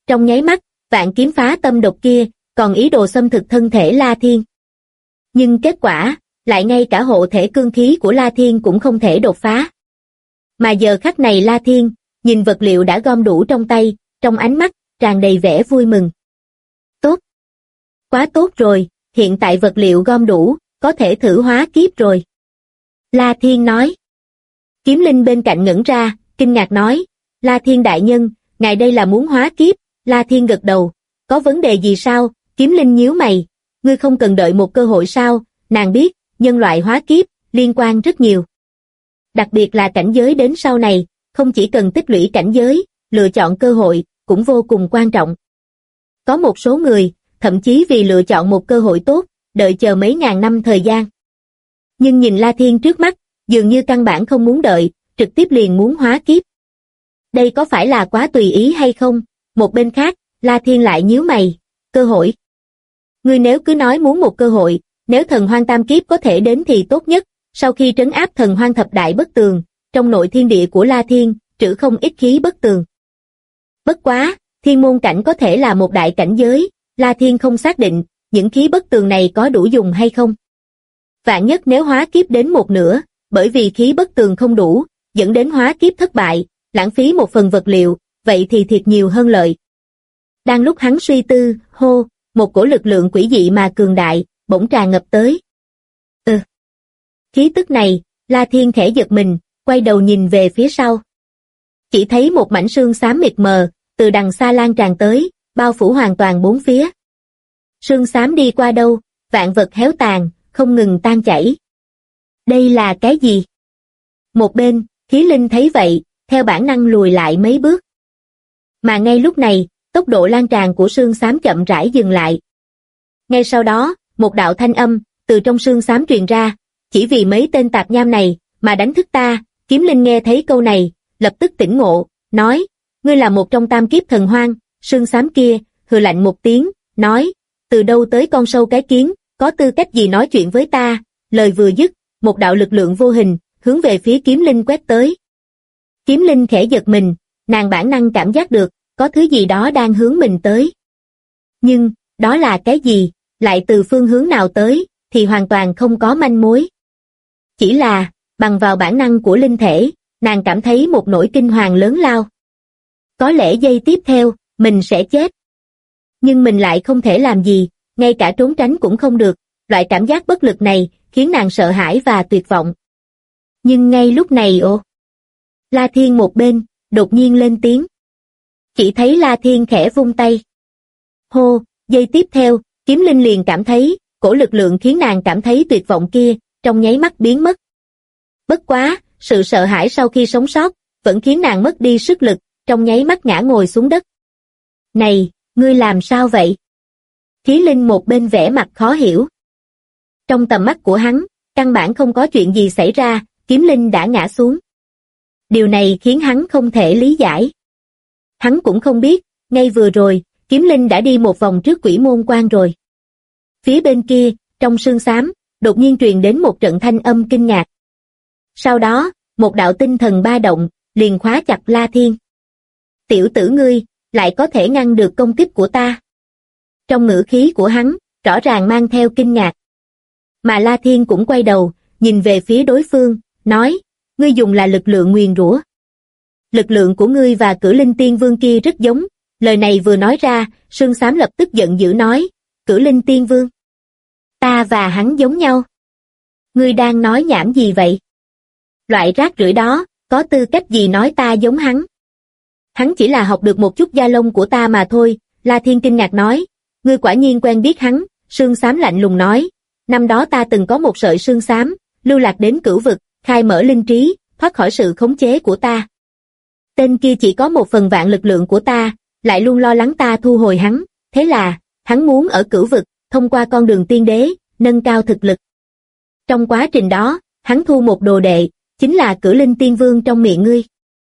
Trong nháy mắt, vạn kiếm phá tâm độc kia, còn ý đồ xâm thực thân thể La Thiên. Nhưng kết quả, lại ngay cả hộ thể cương khí của La Thiên cũng không thể đột phá. Mà giờ khắc này La Thiên, nhìn vật liệu đã gom đủ trong tay, trong ánh mắt, tràn đầy vẻ vui mừng. Tốt! Quá tốt rồi, hiện tại vật liệu gom đủ, có thể thử hóa kiếp rồi. La Thiên nói. Kiếm linh bên cạnh ngẩn ra, kinh ngạc nói, La Thiên đại nhân, ngài đây là muốn hóa kiếp. La Thiên gật đầu, có vấn đề gì sao? Kiếm linh nhíu mày, ngươi không cần đợi một cơ hội sao? Nàng biết, nhân loại hóa kiếp, liên quan rất nhiều. Đặc biệt là cảnh giới đến sau này, không chỉ cần tích lũy cảnh giới, lựa chọn cơ hội, cũng vô cùng quan trọng. Có một số người, thậm chí vì lựa chọn một cơ hội tốt, đợi chờ mấy ngàn năm thời gian. Nhưng nhìn La Thiên trước mắt, dường như căn bản không muốn đợi, trực tiếp liền muốn hóa kiếp. Đây có phải là quá tùy ý hay không? Một bên khác, La Thiên lại nhíu mày, cơ hội. Ngươi nếu cứ nói muốn một cơ hội, nếu thần hoang tam kiếp có thể đến thì tốt nhất. Sau khi trấn áp thần hoang thập đại bất tường, trong nội thiên địa của La Thiên, trữ không ít khí bất tường. Bất quá, thiên môn cảnh có thể là một đại cảnh giới, La Thiên không xác định, những khí bất tường này có đủ dùng hay không. Vạn nhất nếu hóa kiếp đến một nửa, bởi vì khí bất tường không đủ, dẫn đến hóa kiếp thất bại, lãng phí một phần vật liệu, vậy thì thiệt nhiều hơn lợi. Đang lúc hắn suy tư, hô, một cổ lực lượng quỷ dị mà cường đại, bỗng tràn ngập tới. Khí tức này, La Thiên khẽ giật mình, quay đầu nhìn về phía sau. Chỉ thấy một mảnh sương xám mịt mờ, từ đằng xa lan tràn tới, bao phủ hoàn toàn bốn phía. Sương xám đi qua đâu, vạn vật héo tàn, không ngừng tan chảy. Đây là cái gì? Một bên, khí linh thấy vậy, theo bản năng lùi lại mấy bước. Mà ngay lúc này, tốc độ lan tràn của sương xám chậm rãi dừng lại. Ngay sau đó, một đạo thanh âm, từ trong sương xám truyền ra, chỉ vì mấy tên tạp nham này, mà đánh thức ta. Kiếm linh nghe thấy câu này, lập tức tỉnh ngộ, nói, ngươi là một trong tam kiếp thần hoang. Sương xám kia, hừ lạnh một tiếng, nói, từ đâu tới con sâu cái kiến, có tư cách gì nói chuyện với ta. Lời vừa dứt, một đạo lực lượng vô hình, hướng về phía kiếm linh quét tới. Kiếm linh khẽ giật mình, nàng bản năng cảm giác được, có thứ gì đó đang hướng mình tới. Nhưng, đó là cái gì, lại từ phương hướng nào tới, thì hoàn toàn không có manh mối. Chỉ là, bằng vào bản năng của linh thể, nàng cảm thấy một nỗi kinh hoàng lớn lao. Có lẽ giây tiếp theo, mình sẽ chết. Nhưng mình lại không thể làm gì, ngay cả trốn tránh cũng không được, loại cảm giác bất lực này, khiến nàng sợ hãi và tuyệt vọng. Nhưng ngay lúc này La Thiên một bên, đột nhiên lên tiếng. Chỉ thấy La Thiên khẽ vung tay. Hô, giây tiếp theo, kiếm linh liền cảm thấy, cổ lực lượng khiến nàng cảm thấy tuyệt vọng kia, trong nháy mắt biến mất. Bất quá, sự sợ hãi sau khi sống sót, vẫn khiến nàng mất đi sức lực, trong nháy mắt ngã ngồi xuống đất. Này, ngươi làm sao vậy? Khí linh một bên vẻ mặt khó hiểu. Trong tầm mắt của hắn, căn bản không có chuyện gì xảy ra, kiếm linh đã ngã xuống. Điều này khiến hắn không thể lý giải. Hắn cũng không biết, ngay vừa rồi, kiếm linh đã đi một vòng trước quỷ môn quan rồi. Phía bên kia, trong sương xám, đột nhiên truyền đến một trận thanh âm kinh ngạc. Sau đó, một đạo tinh thần ba động, liền khóa chặt La Thiên. Tiểu tử ngươi, lại có thể ngăn được công kích của ta. Trong ngữ khí của hắn, rõ ràng mang theo kinh ngạc. Mà La Thiên cũng quay đầu, nhìn về phía đối phương, nói, ngươi dùng là lực lượng nguyền rủa. Lực lượng của ngươi và Cử Linh Tiên Vương kia rất giống. Lời này vừa nói ra, sương xám lập tức giận dữ nói, Cử Linh Tiên Vương. Ta và hắn giống nhau. Ngươi đang nói nhảm gì vậy? Loại rác rưởi đó, có tư cách gì nói ta giống hắn? Hắn chỉ là học được một chút da lông của ta mà thôi. La Thiên kinh ngạc nói, ngươi quả nhiên quen biết hắn. Sương xám lạnh lùng nói, năm đó ta từng có một sợi sương xám, lưu lạc đến cửu vực, khai mở linh trí, thoát khỏi sự khống chế của ta. Tên kia chỉ có một phần vạn lực lượng của ta, lại luôn lo lắng ta thu hồi hắn, thế là, hắn muốn ở cửu vực, thông qua con đường tiên đế, nâng cao thực lực. Trong quá trình đó, hắn thu một đồ đệ, chính là Cử Linh Tiên Vương trong miệng ngươi.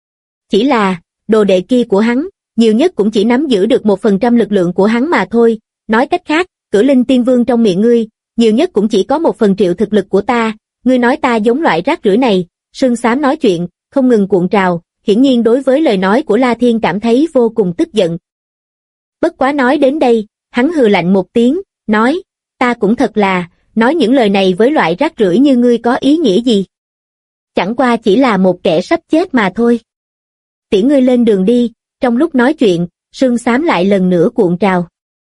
Chỉ là, đồ đệ kia của hắn, nhiều nhất cũng chỉ nắm giữ được 1% lực lượng của hắn mà thôi. Nói cách khác, Cử Linh Tiên Vương trong miệng ngươi, nhiều nhất cũng chỉ có 1/1.000.000 thực lực của ta. Ngươi nói ta giống loại rác rưởi này. Sương xám nói chuyện, không ngừng cuộn trào, hiển nhiên đối với lời nói của La Thiên cảm thấy vô cùng tức giận. Bất quá nói đến đây, hắn hừ lạnh một tiếng, nói, ta cũng thật là, nói những lời này với loại rác rưởi như ngươi có ý nghĩa gì? Chẳng qua chỉ là một kẻ sắp chết mà thôi. Tiễn ngươi lên đường đi, trong lúc nói chuyện, sương xám lại lần nữa cuộn trào.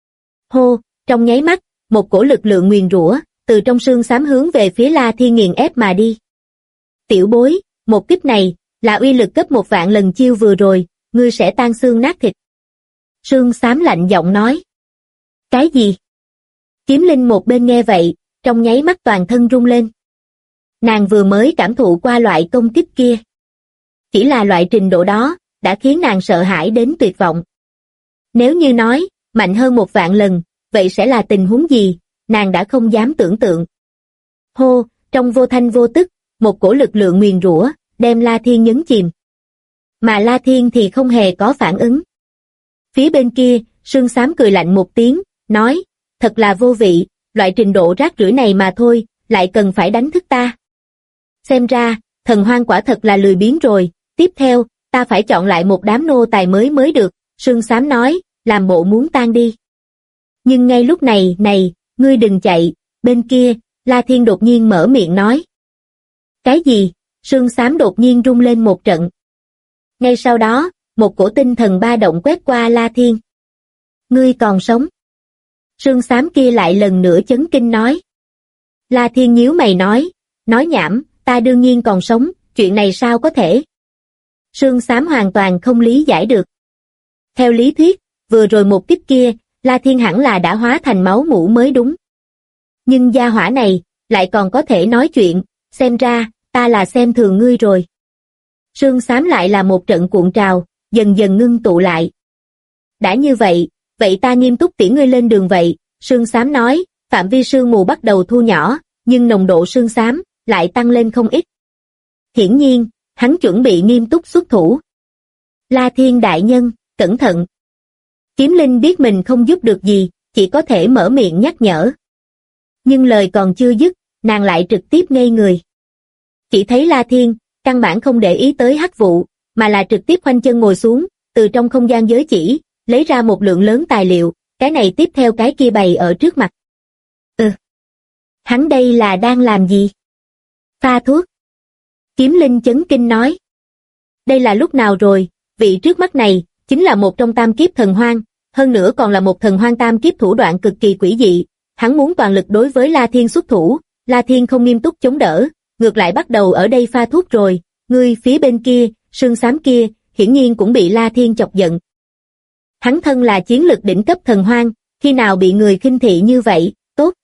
Hô, trong nháy mắt, một cổ lực lượng nguyền rủa từ trong sương xám hướng về phía La Thiên nghiền ép mà đi. Tiểu bối, một kích này, là uy lực gấp 1.000 lần chiêu vừa rồi, ngươi sẽ tan xương nát thịt. Sương xám lạnh giọng nói. Cái gì? Kiếm Linh một bên nghe vậy, trong nháy mắt toàn thân rung lên. Nàng vừa mới cảm thụ qua loại công kích kia. Chỉ là loại trình độ đó, đã khiến nàng sợ hãi đến tuyệt vọng. Nếu như nói, mạnh hơn 1.000 lần, vậy sẽ là tình huống gì, nàng đã không dám tưởng tượng. Hô, trong vô thanh vô tức, một cổ lực lượng nguyền rủa đem La Thiên nhấn chìm. Mà La Thiên thì không hề có phản ứng. Phía bên kia, sương xám cười lạnh một tiếng, nói, thật là vô vị, loại trình độ rác rưởi này mà thôi, lại cần phải đánh thức ta. Xem ra, thần hoang quả thật là lười biếng rồi, tiếp theo, ta phải chọn lại một đám nô tài mới được, sương xám nói, làm bộ muốn tan đi. Nhưng ngay lúc này, ngươi đừng chạy, bên kia, La Thiên đột nhiên mở miệng nói. Cái gì? Sương xám đột nhiên rung lên một trận. Ngay sau đó, một cổ tinh thần ba động quét qua La Thiên. Ngươi còn sống? Sương xám kia lại lần nữa chấn kinh nói. La Thiên nhíu mày nói nhảm, ta đương nhiên còn sống, chuyện này sao có thể? Sương xám hoàn toàn không lý giải được. Theo lý thuyết, vừa rồi một kích kia, La Thiên hẳn là đã hóa thành máu mủ mới đúng. Nhưng gia hỏa này, lại còn có thể nói chuyện, xem ra, ta là xem thường ngươi rồi. Sương xám lại là một trận cuộn trào, dần dần ngưng tụ lại. Đã như vậy, vậy ta nghiêm túc tiễn ngươi lên đường vậy, sương xám nói, phạm vi sương mù bắt đầu thu nhỏ, nhưng nồng độ sương xám lại tăng lên không ít. Hiển nhiên, hắn chuẩn bị nghiêm túc xuất thủ. La Thiên đại nhân, cẩn thận. Kiếm Linh biết mình không giúp được gì, chỉ có thể mở miệng nhắc nhở. Nhưng lời còn chưa dứt, nàng lại trực tiếp ngây người. Chỉ thấy La Thiên, căn bản không để ý tới hắc vụ, mà là trực tiếp khoanh chân ngồi xuống, từ trong không gian giới chỉ, lấy ra một lượng lớn tài liệu, cái này tiếp theo cái kia bày ở trước mặt. Hắn đây là đang làm gì? Pha thuốc. Kiếm Linh chấn kinh nói. Đây là lúc nào rồi, vị trước mắt này, chính là một trong tam kiếp thần hoang, hơn nữa còn là một thần hoang tam kiếp thủ đoạn cực kỳ quỷ dị, hắn muốn toàn lực đối với La Thiên xuất thủ, La Thiên không nghiêm túc chống đỡ, ngược lại bắt đầu ở đây pha thuốc rồi, ngươi phía bên kia, sương xám kia, hiển nhiên cũng bị La Thiên chọc giận. Hắn thân là chiến lực đỉnh cấp thần hoang, khi nào bị người khinh thị như vậy, tốt.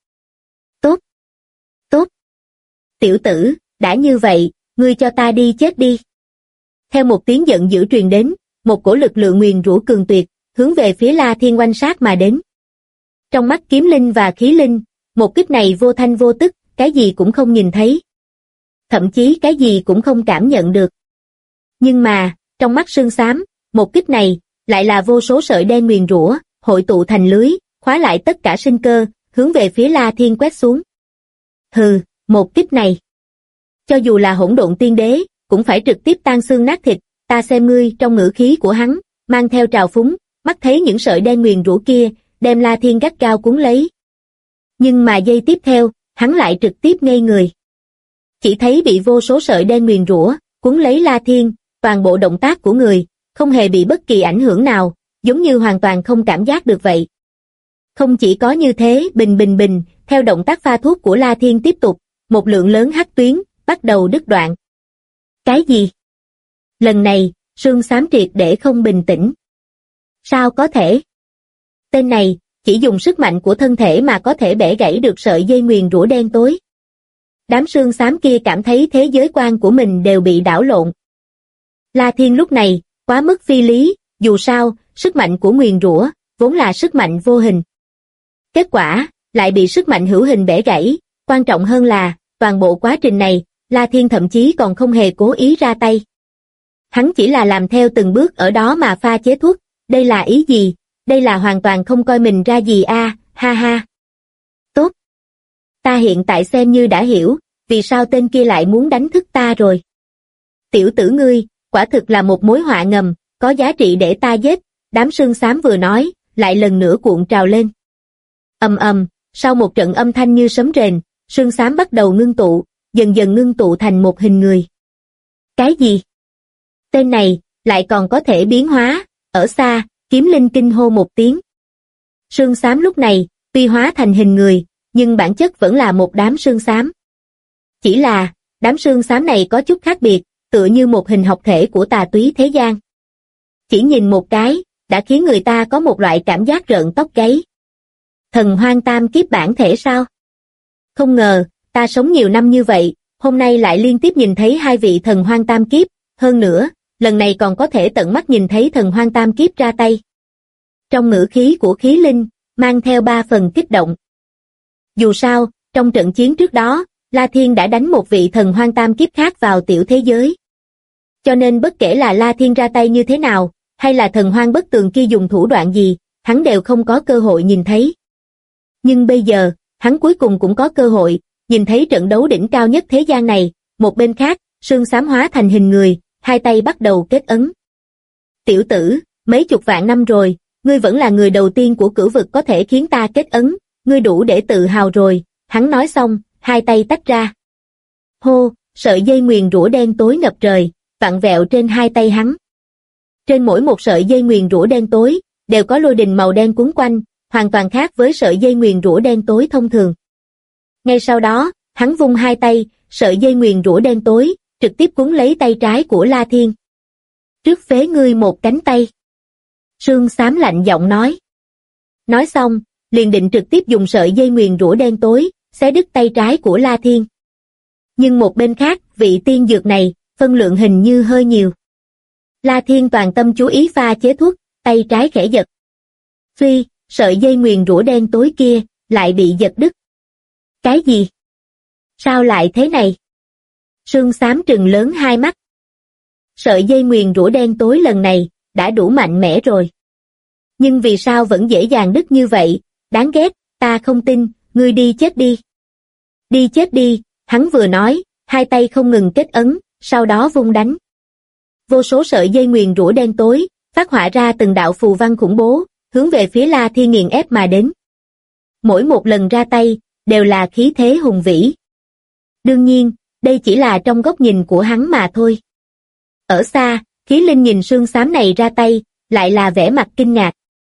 Tiểu tử, đã như vậy, ngươi cho ta đi chết đi. Theo một tiếng giận dữ truyền đến, một cổ lực lượng nguyền rủa cường tuyệt, hướng về phía La Thiên oanh sát mà đến. Trong mắt Kiếm Linh và Khí Linh, một kích này vô thanh vô tức, cái gì cũng không nhìn thấy. Thậm chí cái gì cũng không cảm nhận được. Nhưng mà, trong mắt sương xám, một kích này, lại là vô số sợi đen nguyền rủa, hội tụ thành lưới, khóa lại tất cả sinh cơ, hướng về phía La Thiên quét xuống. Hừ, một kích này. Cho dù là hỗn độn tiên đế, cũng phải trực tiếp tan xương nát thịt, ta xem ngươi trong ngữ khí của hắn, mang theo trào phúng, mắt thấy những sợi đen nguyền rủa kia, đem La Thiên gắt gao cuốn lấy. Nhưng mà giây tiếp theo, hắn lại trực tiếp ngây người. Chỉ thấy bị vô số sợi đen nguyền rủa, cuốn lấy La Thiên, toàn bộ động tác của người, không hề bị bất kỳ ảnh hưởng nào, giống như hoàn toàn không cảm giác được vậy. Không chỉ có như thế, bình, theo động tác pha thuốc của La Thiên tiếp tục, một lượng lớn hắc tuyến, bắt đầu đứt đoạn. Cái gì? Lần này, sương xám triệt để không bình tĩnh. Sao có thể? Tên này, chỉ dùng sức mạnh của thân thể mà có thể bẻ gãy được sợi dây nguyền rủa đen tối. Đám sương xám kia cảm thấy thế giới quan của mình đều bị đảo lộn. La Thiên lúc này, quá mức phi lý, dù sao, sức mạnh của nguyền rủa, vốn là sức mạnh vô hình. Kết quả, lại bị sức mạnh hữu hình bẻ gãy, quan trọng hơn là, toàn bộ quá trình này, La Thiên thậm chí còn không hề cố ý ra tay. Hắn chỉ là làm theo từng bước ở đó mà pha chế thuốc, đây là ý gì, đây là hoàn toàn không coi mình ra gì a, ha ha. Tốt. Ta hiện tại xem như đã hiểu, vì sao tên kia lại muốn đánh thức ta rồi. Tiểu tử ngươi, quả thực là một mối họa ngầm, có giá trị để ta giết, đám sương xám vừa nói, lại lần nữa cuộn trào lên. Ầm ầm, sau một trận âm thanh như sấm rền, sương xám bắt đầu ngưng tụ, dần dần ngưng tụ thành một hình người. Cái gì? Tên này, lại còn có thể biến hóa, ở xa, Kiếm Linh kinh hô một tiếng. Sương xám lúc này, tuy hóa thành hình người, nhưng bản chất vẫn là một đám sương xám. Chỉ là, đám sương xám này có chút khác biệt, tựa như một hình học thể của tà túy thế gian. Chỉ nhìn một cái, đã khiến người ta có một loại cảm giác rợn tóc gáy. Thần hoang tam kiếp bản thể sao? Không ngờ, ta sống nhiều năm như vậy, hôm nay lại liên tiếp nhìn thấy hai vị thần hoang tam kiếp, hơn nữa, lần này còn có thể tận mắt nhìn thấy thần hoang tam kiếp ra tay. Trong ngữ khí của Khí Linh, mang theo 3 phần kích động. Dù sao, trong trận chiến trước đó, La Thiên đã đánh một vị thần hoang tam kiếp khác vào tiểu thế giới. Cho nên bất kể là La Thiên ra tay như thế nào, hay là thần hoang bất tường kia dùng thủ đoạn gì, hắn đều không có cơ hội nhìn thấy. Nhưng bây giờ, hắn cuối cùng cũng có cơ hội, nhìn thấy trận đấu đỉnh cao nhất thế gian này, một bên khác, sương xám hóa thành hình người, hai tay bắt đầu kết ấn. Tiểu tử, mấy chục vạn năm rồi, ngươi vẫn là người đầu tiên của cửu vực có thể khiến ta kết ấn, ngươi đủ để tự hào rồi, hắn nói xong, hai tay tách ra. Hô, sợi dây nguyền rủa đen tối ngập trời, vặn vẹo trên hai tay hắn. Trên mỗi một sợi dây nguyền rủa đen tối, đều có lôi đình màu đen quấn quanh, hoàn toàn khác với sợi dây nguyền rủa đen tối thông thường. Ngay sau đó, hắn vung hai tay, sợi dây nguyền rủa đen tối, trực tiếp cuốn lấy tay trái của La Thiên. Trước phế ngươi một cánh tay. Sương xám lạnh giọng nói. Nói xong, liền định trực tiếp dùng sợi dây nguyền rủa đen tối, xé đứt tay trái của La Thiên. Nhưng một bên khác, vị tiên dược này, phân lượng hình như hơi nhiều. La Thiên toàn tâm chú ý pha chế thuốc, tay trái khẽ giật. Phi, sợi dây nguyền rủa đen tối kia, lại bị giật đứt. Cái gì? Sao lại thế này? Sương xám trừng lớn hai mắt. Sợi dây nguyền rủa đen tối lần này, đã đủ mạnh mẽ rồi. Nhưng vì sao vẫn dễ dàng đứt như vậy, đáng ghét, ta không tin, ngươi đi chết đi. Đi chết đi, hắn vừa nói, hai tay không ngừng kết ấn, sau đó vung đánh. Vô số sợi dây nguyền rủa đen tối, phát họa ra từng đạo phù văn khủng bố, hướng về phía La Thiên nghiền ép mà đến. Mỗi một lần ra tay, đều là khí thế hùng vĩ. Đương nhiên, đây chỉ là trong góc nhìn của hắn mà thôi. Ở xa, Khí Linh nhìn sương xám này ra tay, lại là vẻ mặt kinh ngạc.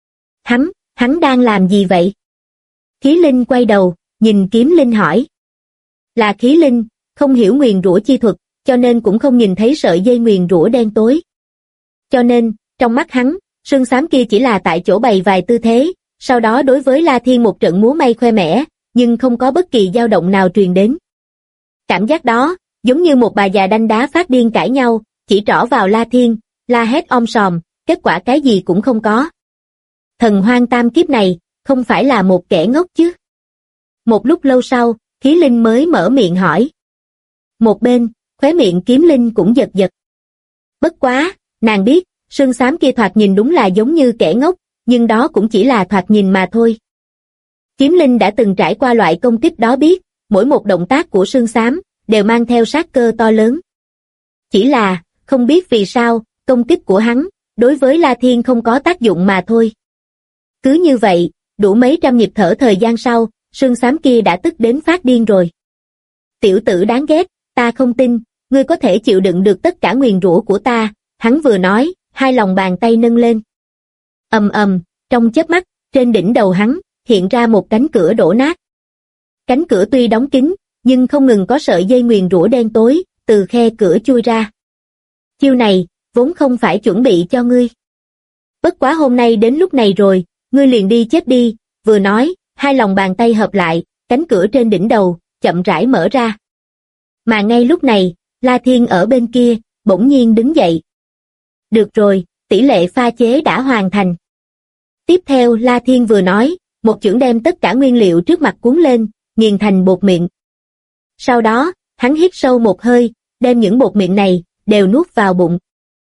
Hắn đang làm gì vậy? Khí Linh quay đầu, nhìn Kiếm Linh hỏi. Là Khí Linh, không hiểu nguyền rủa chi thuật, cho nên cũng không nhìn thấy sợi dây nguyền rủa đen tối. Cho nên, trong mắt hắn, sương xám kia chỉ là tại chỗ bày vài tư thế, sau đó đối với La Thiên một trận múa may khoe mẽ, nhưng không có bất kỳ dao động nào truyền đến. Cảm giác đó, giống như một bà già đanh đá phát điên cãi nhau, chỉ trỏ vào La Thiên, la hét om sòm, kết quả cái gì cũng không có. Thần hoang tam kiếp này, không phải là một kẻ ngốc chứ? Một lúc lâu sau, Khí Linh mới mở miệng hỏi. Một bên, khóe miệng Kiếm Linh cũng giật giật. Bất quá, nàng biết, sương xám kia thoạt nhìn đúng là giống như kẻ ngốc, nhưng đó cũng chỉ là thoạt nhìn mà thôi. Kiếm Linh đã từng trải qua loại công kích đó biết, mỗi một động tác của sương xám, đều mang theo sát cơ to lớn. Chỉ là, không biết vì sao, công kích của hắn, đối với La Thiên không có tác dụng mà thôi. Cứ như vậy, đủ mấy trăm nhịp thở thời gian sau, sương xám kia đã tức đến phát điên rồi. Tiểu tử đáng ghét, ta không tin, ngươi có thể chịu đựng được tất cả nguyền rủa của ta, hắn vừa nói, hai lòng bàn tay nâng lên. Ầm ầm, trong chớp mắt, trên đỉnh đầu hắn, hiện ra một cánh cửa đổ nát. Cánh cửa tuy đóng kín, nhưng không ngừng có sợi dây nguyền rủa đen tối, từ khe cửa chui ra. Chiêu này, vốn không phải chuẩn bị cho ngươi. Bất quá hôm nay đến lúc này rồi, ngươi liền đi chết đi, vừa nói, hai lòng bàn tay hợp lại, cánh cửa trên đỉnh đầu, chậm rãi mở ra. Mà ngay lúc này, La Thiên ở bên kia, bỗng nhiên đứng dậy. Được rồi, tỷ lệ pha chế đã hoàn thành. Tiếp theo La Thiên vừa nói, một chưởng đem tất cả nguyên liệu trước mặt cuốn lên, nghiền thành bột mịn. Sau đó, hắn hít sâu một hơi, đem những bột mịn này, đều nuốt vào bụng.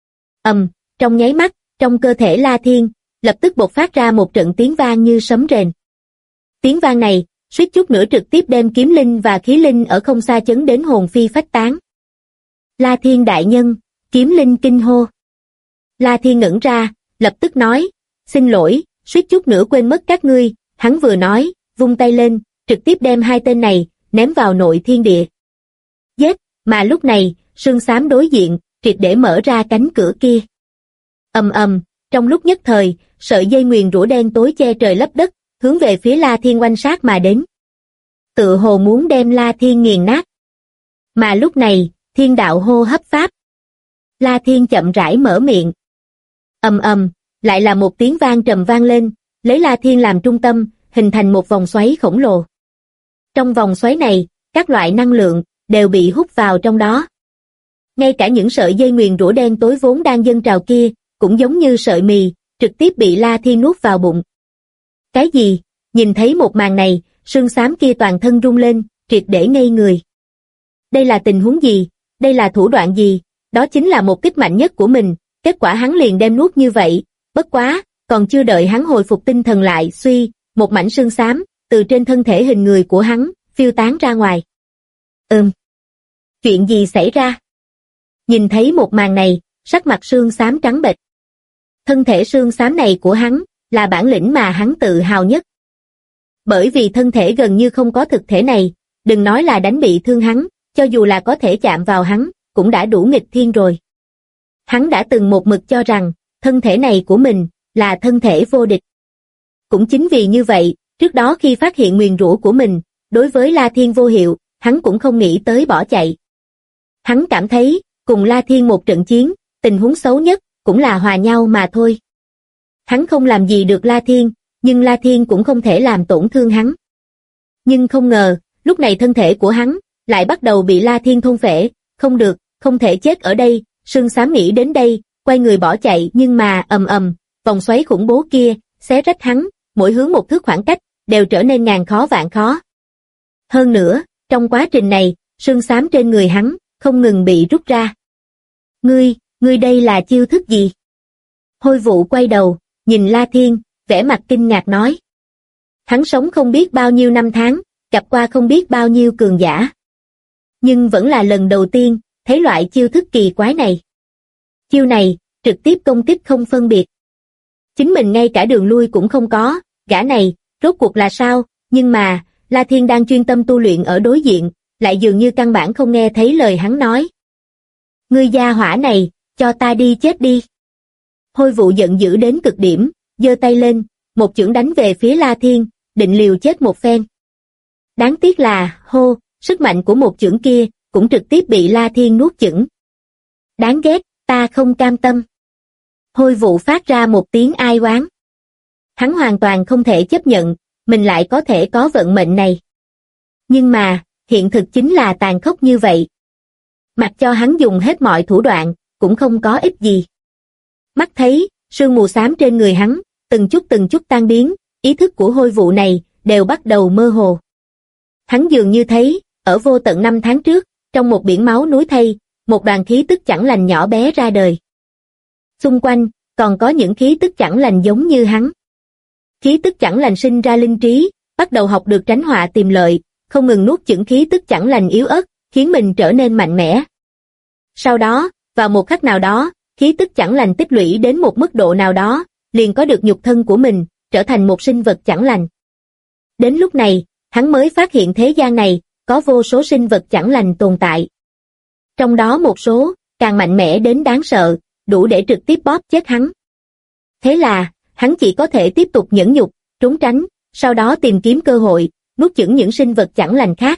Trong nháy mắt, trong cơ thể La Thiên, lập tức bộc phát ra một trận tiếng vang như sấm rền. Tiếng vang này, suýt chút nữa trực tiếp đem Kiếm Linh và Khí Linh ở không xa chấn đến hồn phi phách tán. La Thiên đại nhân, Kiếm Linh kinh hô. La Thiên ngẩn ra, lập tức nói, xin lỗi, suýt chút nữa quên mất các ngươi, hắn vừa nói, vung tay lên, trực tiếp đem hai tên này, ném vào nội thiên địa. Giết, mà lúc này, sương xám đối diện, triệt để mở ra cánh cửa kia. Ầm ầm, trong lúc nhất thời, sợi dây nguyền rủa đen tối che trời lấp đất, hướng về phía La Thiên oanh sát mà đến. Tựa hồ muốn đem La Thiên nghiền nát. Mà lúc này, thiên đạo hô hấp pháp. La Thiên chậm rãi mở miệng. Ầm ầm, lại là một tiếng vang trầm vang lên, lấy La Thiên làm trung tâm, hình thành một vòng xoáy khổng lồ. Trong vòng xoáy này, các loại năng lượng đều bị hút vào trong đó. Ngay cả những sợi dây nguyền rủa đen tối vốn đang dâng trào kia, cũng giống như sợi mì, trực tiếp bị La Thiên nuốt vào bụng. Cái gì? Nhìn thấy một màn này, sương xám kia toàn thân rung lên, triệt để ngây người. Đây là tình huống gì? Đây là thủ đoạn gì? Đó chính là một kích mạnh nhất của mình, kết quả hắn liền đem nuốt như vậy. Bất quá, còn chưa đợi hắn hồi phục tinh thần lại, suy, một mảnh sương xám, từ trên thân thể hình người của hắn, phiêu tán ra ngoài. Chuyện gì xảy ra? Nhìn thấy một màn này, sắc mặt sương xám trắng bệch. Thân thể sương xám này của hắn, là bản lĩnh mà hắn tự hào nhất. Bởi vì thân thể gần như không có thực thể này, đừng nói là đánh bị thương hắn, cho dù là có thể chạm vào hắn, cũng đã đủ nghịch thiên rồi. Hắn đã từng một mực cho rằng, thân thể này của mình, là thân thể vô địch. Cũng chính vì như vậy, trước đó khi phát hiện nguyền rủa của mình, đối với La Thiên vô hiệu, hắn cũng không nghĩ tới bỏ chạy. Hắn cảm thấy, cùng La Thiên một trận chiến, tình huống xấu nhất, cũng là hòa nhau mà thôi. Hắn không làm gì được La Thiên, nhưng La Thiên cũng không thể làm tổn thương hắn. Nhưng không ngờ, lúc này thân thể của hắn, lại bắt đầu bị La Thiên thôn phệ, không được, không thể chết ở đây, sương xám nghĩ đến đây, quay người bỏ chạy nhưng mà ầm ầm, vòng xoáy khủng bố kia, xé rách hắn, mỗi hướng một thước khoảng cách, đều trở nên ngàn khó vạn khó. Hơn nữa, trong quá trình này, sương xám trên người hắn, không ngừng bị rút ra. Ngươi đây là chiêu thức gì? Hôi Vũ quay đầu, nhìn La Thiên, vẻ mặt kinh ngạc nói. Hắn sống không biết bao nhiêu năm tháng, gặp qua không biết bao nhiêu cường giả. Nhưng vẫn là lần đầu tiên, thấy loại chiêu thức kỳ quái này. Chiêu này, trực tiếp công kích không phân biệt. Chính mình ngay cả đường lui cũng không có, gã này, rốt cuộc là sao, nhưng mà, La Thiên đang chuyên tâm tu luyện ở đối diện, lại dường như căn bản không nghe thấy lời hắn nói. Ngươi gia hỏa này, cho ta đi chết đi. Hôi Vũ giận dữ đến cực điểm, giơ tay lên, một chưởng đánh về phía La Thiên, định liều chết một phen. Đáng tiếc là, sức mạnh của một chưởng kia, cũng trực tiếp bị La Thiên nuốt chửng. Đáng ghét, ta không cam tâm. Hôi Vũ phát ra một tiếng ai oán. Hắn hoàn toàn không thể chấp nhận, mình lại có thể có vận mệnh này. Nhưng mà, hiện thực chính là tàn khốc như vậy. Mặc cho hắn dùng hết mọi thủ đoạn, cũng không có ích gì. Mắt thấy, sương mù xám trên người hắn, từng chút tan biến, ý thức của Hôi Vũ này, đều bắt đầu mơ hồ. Hắn dường như thấy, ở vô tận 5 tháng trước, trong một biển máu núi thây, một đoàn khí tức chẳng lành nhỏ bé ra đời. Xung quanh, còn có những khí tức chẳng lành giống như hắn. Khí tức chẳng lành sinh ra linh trí, bắt đầu học được tránh họa tìm lợi, không ngừng nuốt chửng khí tức chẳng lành yếu ớt, khiến mình trở nên mạnh mẽ. Sau đó, vào một khắc nào đó, khí tức chẳng lành tích lũy đến một mức độ nào đó, liền có được nhục thân của mình, trở thành một sinh vật chẳng lành. Đến lúc này, hắn mới phát hiện thế gian này, có vô số sinh vật chẳng lành tồn tại. Trong đó một số, càng mạnh mẽ đến đáng sợ, đủ để trực tiếp bóp chết hắn. Thế là, hắn chỉ có thể tiếp tục nhẫn nhục, trốn tránh, sau đó tìm kiếm cơ hội, nuốt chửng những sinh vật chẳng lành khác.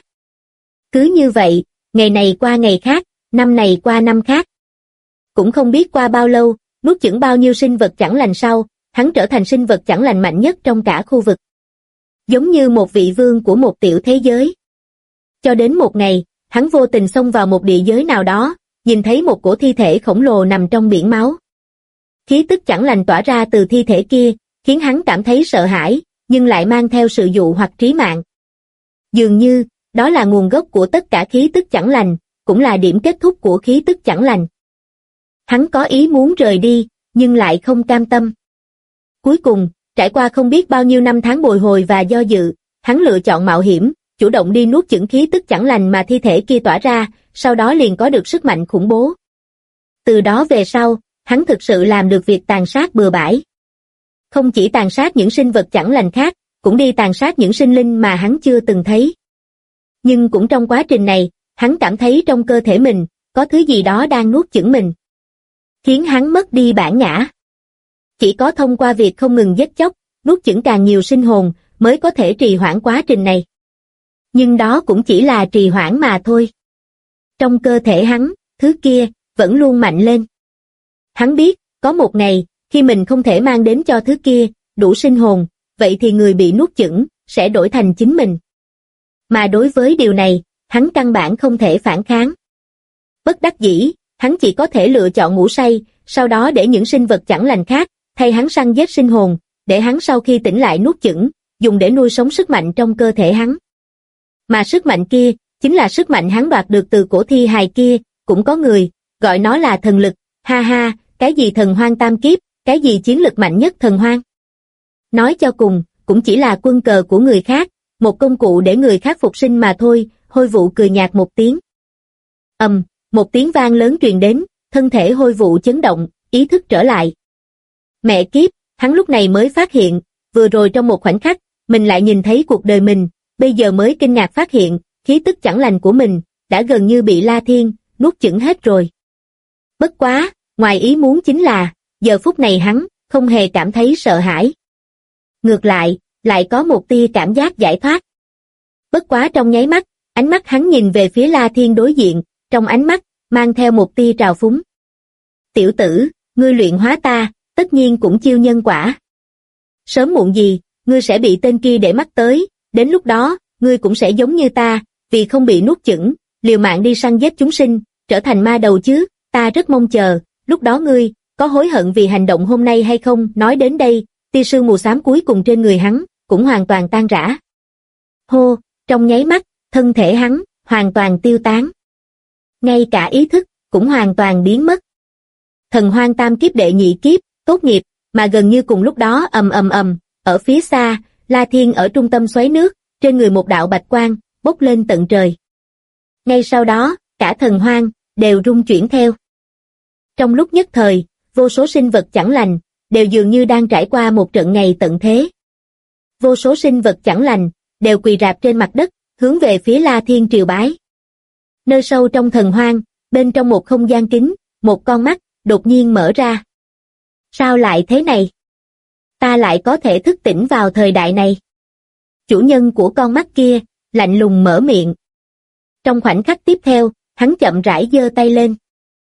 Cứ như vậy, ngày này qua ngày khác, năm này qua năm khác. Cũng không biết qua bao lâu, nuốt chửng bao nhiêu sinh vật chẳng lành sau, hắn trở thành sinh vật chẳng lành mạnh nhất trong cả khu vực. Giống như một vị vương của một tiểu thế giới. Cho đến một ngày, hắn vô tình xông vào một địa giới nào đó, nhìn thấy một cổ thi thể khổng lồ nằm trong biển máu. Khí tức chẳng lành tỏa ra từ thi thể kia, khiến hắn cảm thấy sợ hãi, nhưng lại mang theo sự dụ hoặc trí mạng. Dường như, đó là nguồn gốc của tất cả khí tức chẳng lành, cũng là điểm kết thúc của khí tức chẳng lành. Hắn có ý muốn rời đi, nhưng lại không cam tâm. Cuối cùng, trải qua không biết bao nhiêu năm tháng bồi hồi và do dự, hắn lựa chọn mạo hiểm, chủ động đi nuốt chửng khí tức chẳng lành mà thi thể kia tỏa ra, sau đó liền có được sức mạnh khủng bố. Từ đó về sau, hắn thực sự làm được việc tàn sát bừa bãi. Không chỉ tàn sát những sinh vật chẳng lành khác, cũng đi tàn sát những sinh linh mà hắn chưa từng thấy. Nhưng cũng trong quá trình này, hắn cảm thấy trong cơ thể mình, có thứ gì đó đang nuốt chửng mình, khiến hắn mất đi bản ngã. Chỉ có thông qua việc không ngừng giết chóc, nuốt chửng càng nhiều sinh hồn, mới có thể trì hoãn quá trình này. Nhưng đó cũng chỉ là trì hoãn mà thôi. Trong cơ thể hắn, thứ kia, vẫn luôn mạnh lên. Hắn biết, có một ngày, khi mình không thể mang đến cho thứ kia, đủ sinh hồn, vậy thì người bị nuốt chửng, sẽ đổi thành chính mình. Mà đối với điều này, hắn căn bản không thể phản kháng. Bất đắc dĩ, hắn chỉ có thể lựa chọn ngủ say, sau đó để những sinh vật chẳng lành khác, thay hắn săn giết sinh hồn, để hắn sau khi tỉnh lại nuốt chửng, dùng để nuôi sống sức mạnh trong cơ thể hắn. Mà sức mạnh kia, chính là sức mạnh hắn đoạt được từ cổ thi hài kia, cũng có người, gọi nó là thần lực, ha ha, cái gì thần hoang tam kiếp, cái gì chiến lực mạnh nhất thần hoang. Nói cho cùng, cũng chỉ là quân cờ của người khác, một công cụ để người khác phục sinh mà thôi. Hôi Vụ cười nhạt một tiếng. Một tiếng vang lớn truyền đến, thân thể Hôi Vụ chấn động, ý thức trở lại. Mẹ kiếp, hắn lúc này mới phát hiện, vừa rồi trong một khoảnh khắc, mình lại nhìn thấy cuộc đời mình, bây giờ mới kinh ngạc phát hiện, khí tức chẳng lành của mình, đã gần như bị La Thiên nuốt chửng hết rồi. Bất quá, ngoài ý muốn chính là, giờ phút này hắn, không hề cảm thấy sợ hãi. Ngược lại có một tia cảm giác giải thoát. Bất quá trong nháy mắt, ánh mắt hắn nhìn về phía La Thiên đối diện, trong ánh mắt, mang theo một tia trào phúng. Tiểu tử, ngươi luyện hóa ta, tất nhiên cũng chiêu nhân quả. Sớm muộn gì, ngươi sẽ bị tên kia để mắt tới, đến lúc đó, ngươi cũng sẽ giống như ta, vì không bị nuốt chửng, liều mạng đi săn giết chúng sinh, trở thành ma đầu chứ, ta rất mong chờ, lúc đó ngươi, có hối hận vì hành động hôm nay hay không? Nói đến đây, tia sương mù xám cuối cùng trên người hắn, cũng hoàn toàn tan rã. Hô, trong nháy mắt, thân thể hắn, hoàn toàn tiêu tán. Ngay cả ý thức, cũng hoàn toàn biến mất. Thần hoang tam kiếp đệ nhị kiếp, tốt nghiệp, mà gần như cùng lúc đó ở phía xa, La Thiên ở trung tâm xoáy nước, trên người một đạo bạch quang, bốc lên tận trời. Ngay sau đó, cả thần hoang, đều rung chuyển theo. Trong lúc nhất thời, vô số sinh vật chẳng lành, đều dường như đang trải qua một trận ngày tận thế. Vô số sinh vật chẳng lành, đều quỳ rạp trên mặt đất, hướng về phía La Thiên triều bái. Nơi sâu trong thần hoang, bên trong một không gian kín, một con mắt, đột nhiên mở ra. Sao lại thế này? Ta lại có thể thức tỉnh vào thời đại này. Chủ nhân của con mắt kia, lạnh lùng mở miệng. Trong khoảnh khắc tiếp theo, hắn chậm rãi giơ tay lên.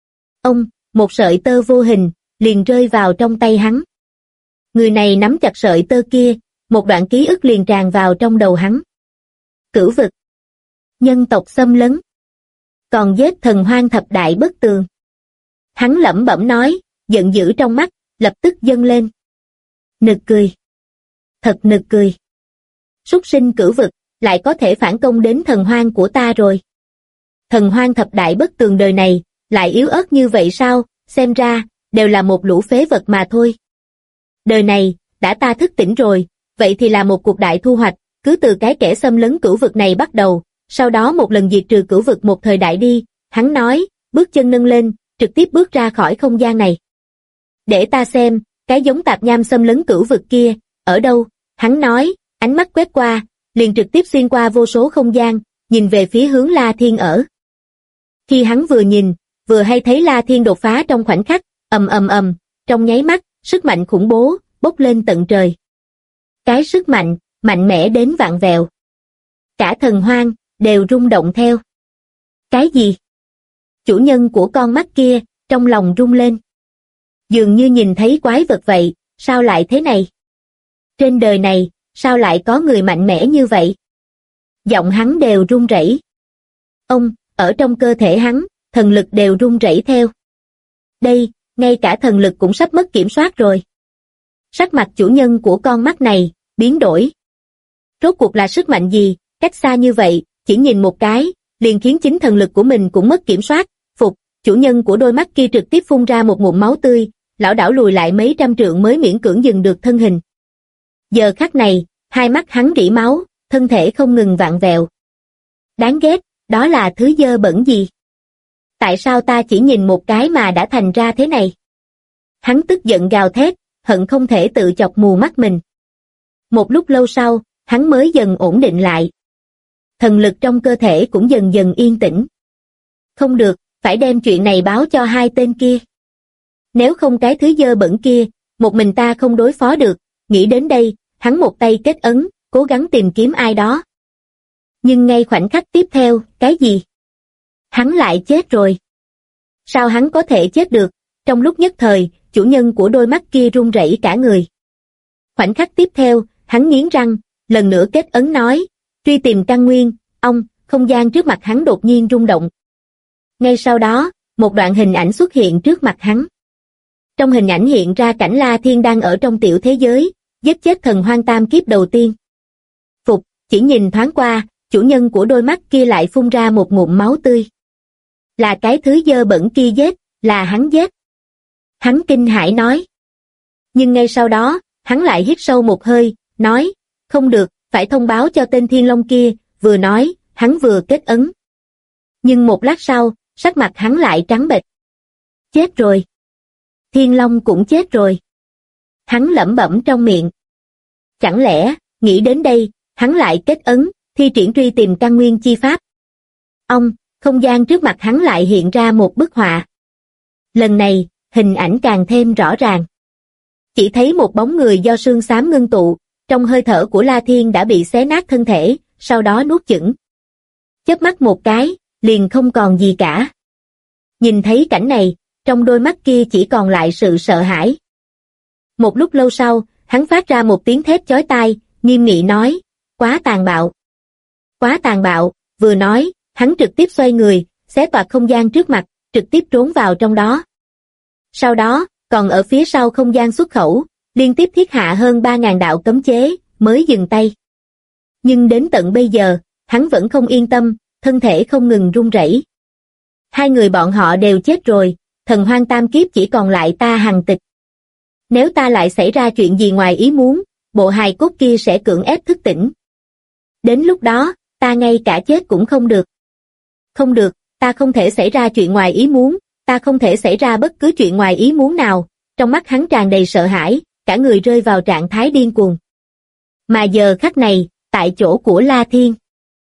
Một sợi tơ vô hình, liền rơi vào trong tay hắn. Người này nắm chặt sợi tơ kia, một đoạn ký ức liền tràn vào trong đầu hắn. Cửu vực. Nhân tộc xâm lấn. Còn giết thần hoang thập đại bất tường. Hắn lẩm bẩm nói, giận dữ trong mắt, lập tức dâng lên. Nực cười. Thật nực cười. Súc sinh cửu vực, lại có thể phản công đến thần hoang của ta rồi. Thần hoang thập đại bất tường đời này, lại yếu ớt như vậy sao? Xem ra, đều là một lũ phế vật mà thôi. Đời này, đã ta thức tỉnh rồi, vậy thì là một cuộc đại thu hoạch, cứ từ cái kẻ xâm lấn cửu vực này bắt đầu, sau đó một lần diệt trừ cửu vực một thời đại đi, hắn nói, bước chân nâng lên, trực tiếp bước ra khỏi không gian này. Để ta xem, cái giống tạp nham xâm lấn cửu vực kia, ở đâu? Hắn nói, ánh mắt quét qua, liền trực tiếp xuyên qua vô số không gian, nhìn về phía hướng La Thiên ở. Khi hắn vừa nhìn, vừa hay thấy La Thiên đột phá trong khoảnh khắc, trong nháy mắt, sức mạnh khủng bố, bốc lên tận trời. Cái sức mạnh, mạnh mẽ đến vạn vẹo. Cả thần hoang, đều rung động theo. Cái gì? Chủ nhân của con mắt kia, trong lòng rung lên. Dường như nhìn thấy quái vật vậy, sao lại thế này? Trên đời này, sao lại có người mạnh mẽ như vậy? Giọng hắn đều run rẩy. Ở trong cơ thể hắn, thần lực đều run rẩy theo. Đây, ngay cả thần lực cũng sắp mất kiểm soát rồi. Sắc mặt chủ nhân của con mắt này, biến đổi. Rốt cuộc là sức mạnh gì, cách xa như vậy, chỉ nhìn một cái, liền khiến chính thần lực của mình cũng mất kiểm soát. Phục, chủ nhân của đôi mắt kia trực tiếp phun ra một ngụm máu tươi, lảo đảo lùi lại mấy trăm trượng mới miễn cưỡng dừng được thân hình. Giờ khắc này, hai mắt hắn rỉ máu, thân thể không ngừng vặn vẹo. Đáng ghét, đó là thứ dơ bẩn gì? Tại sao ta chỉ nhìn một cái mà đã thành ra thế này? Hắn tức giận gào thét, hận không thể tự chọc mù mắt mình. Một lúc lâu sau, hắn mới dần ổn định lại. Thần lực trong cơ thể cũng dần dần yên tĩnh. Không được, phải đem chuyện này báo cho hai tên kia. Nếu không cái thứ dơ bẩn kia, một mình ta không đối phó được. Nghĩ đến đây, hắn một tay kết ấn, cố gắng tìm kiếm ai đó. Nhưng ngay khoảnh khắc tiếp theo, cái gì? Hắn lại chết rồi. Sao hắn có thể chết được? Trong lúc nhất thời, chủ nhân của đôi mắt kia run rẩy cả người. Khoảnh khắc tiếp theo, hắn nghiến răng, lần nữa kết ấn nói, truy tìm căn nguyên, không gian trước mặt hắn đột nhiên rung động. Ngay sau đó, một đoạn hình ảnh xuất hiện trước mặt hắn. Trong hình ảnh hiện ra cảnh La Thiên đang ở trong tiểu thế giới, giết chết thần hoang tam kiếp đầu tiên. Phục, chỉ nhìn thoáng qua, chủ nhân của đôi mắt kia lại phun ra một ngụm máu tươi. Là cái thứ dơ bẩn kia giết, là hắn giết. Hắn kinh hãi nói. Nhưng ngay sau đó, hắn lại hít sâu một hơi, nói, không được, phải thông báo cho tên Thiên Long kia, vừa nói, hắn vừa kết ấn. Nhưng một lát sau, sắc mặt hắn lại trắng bệch. Chết rồi. Thiên Long cũng chết rồi. Hắn lẩm bẩm trong miệng. Chẳng lẽ, nghĩ đến đây, hắn lại kết ấn, thi triển truy tìm căn nguyên chi pháp. Không gian trước mặt hắn lại hiện ra một bức họa. Lần này, hình ảnh càng thêm rõ ràng. Chỉ thấy một bóng người do sương xám ngưng tụ, trong hơi thở của La Thiên đã bị xé nát thân thể, sau đó nuốt chửng. Chớp mắt một cái, liền không còn gì cả. Nhìn thấy cảnh này, trong đôi mắt kia chỉ còn lại sự sợ hãi. Một lúc lâu sau, hắn phát ra một tiếng thét chói tai, nghiêm nghị nói, quá tàn bạo. Quá tàn bạo, vừa nói, hắn trực tiếp xoay người, xé toạc không gian trước mặt, trực tiếp trốn vào trong đó. Sau đó, còn ở phía sau không gian xuất khẩu, liên tiếp thiết hạ hơn 3.000 đạo cấm chế, mới dừng tay. Nhưng đến tận bây giờ, hắn vẫn không yên tâm, thân thể không ngừng run rẩy. Hai người bọn họ đều chết rồi, thần hoang tam kiếp chỉ còn lại ta Hằng Tịch. Nếu ta lại xảy ra chuyện gì ngoài ý muốn, bộ hài cốt kia sẽ cưỡng ép thức tỉnh. Đến lúc đó, ta ngay cả chết cũng không được. Không được, ta không thể xảy ra chuyện ngoài ý muốn, ta không thể xảy ra bất cứ chuyện ngoài ý muốn nào. Trong mắt hắn tràn đầy sợ hãi, cả người rơi vào trạng thái điên cuồng. Mà giờ khắc này, tại chỗ của La Thiên.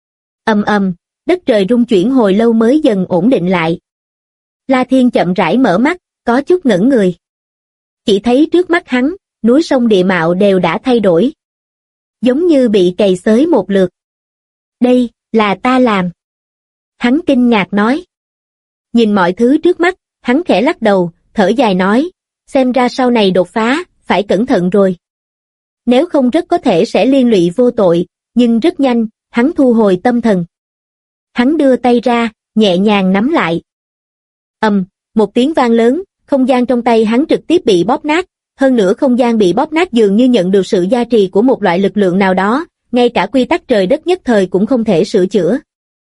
Đất trời rung chuyển hồi lâu mới dần ổn định lại. La Thiên chậm rãi mở mắt, có chút ngẩn người. Chỉ thấy trước mắt hắn, núi sông địa mạo đều đã thay đổi. Giống như bị cày xới một lượt. Đây, là ta làm. Hắn kinh ngạc nói. Nhìn mọi thứ trước mắt, hắn khẽ lắc đầu, thở dài nói, xem ra sau này đột phá, phải cẩn thận rồi. Nếu không rất có thể sẽ liên lụy vô tội, nhưng rất nhanh, hắn thu hồi tâm thần. Hắn đưa tay ra, nhẹ nhàng nắm lại. Một tiếng vang lớn, không gian trong tay hắn trực tiếp bị bóp nát, hơn nữa không gian bị bóp nát dường như nhận được sự gia trì của một loại lực lượng nào đó, ngay cả quy tắc trời đất nhất thời cũng không thể sửa chữa.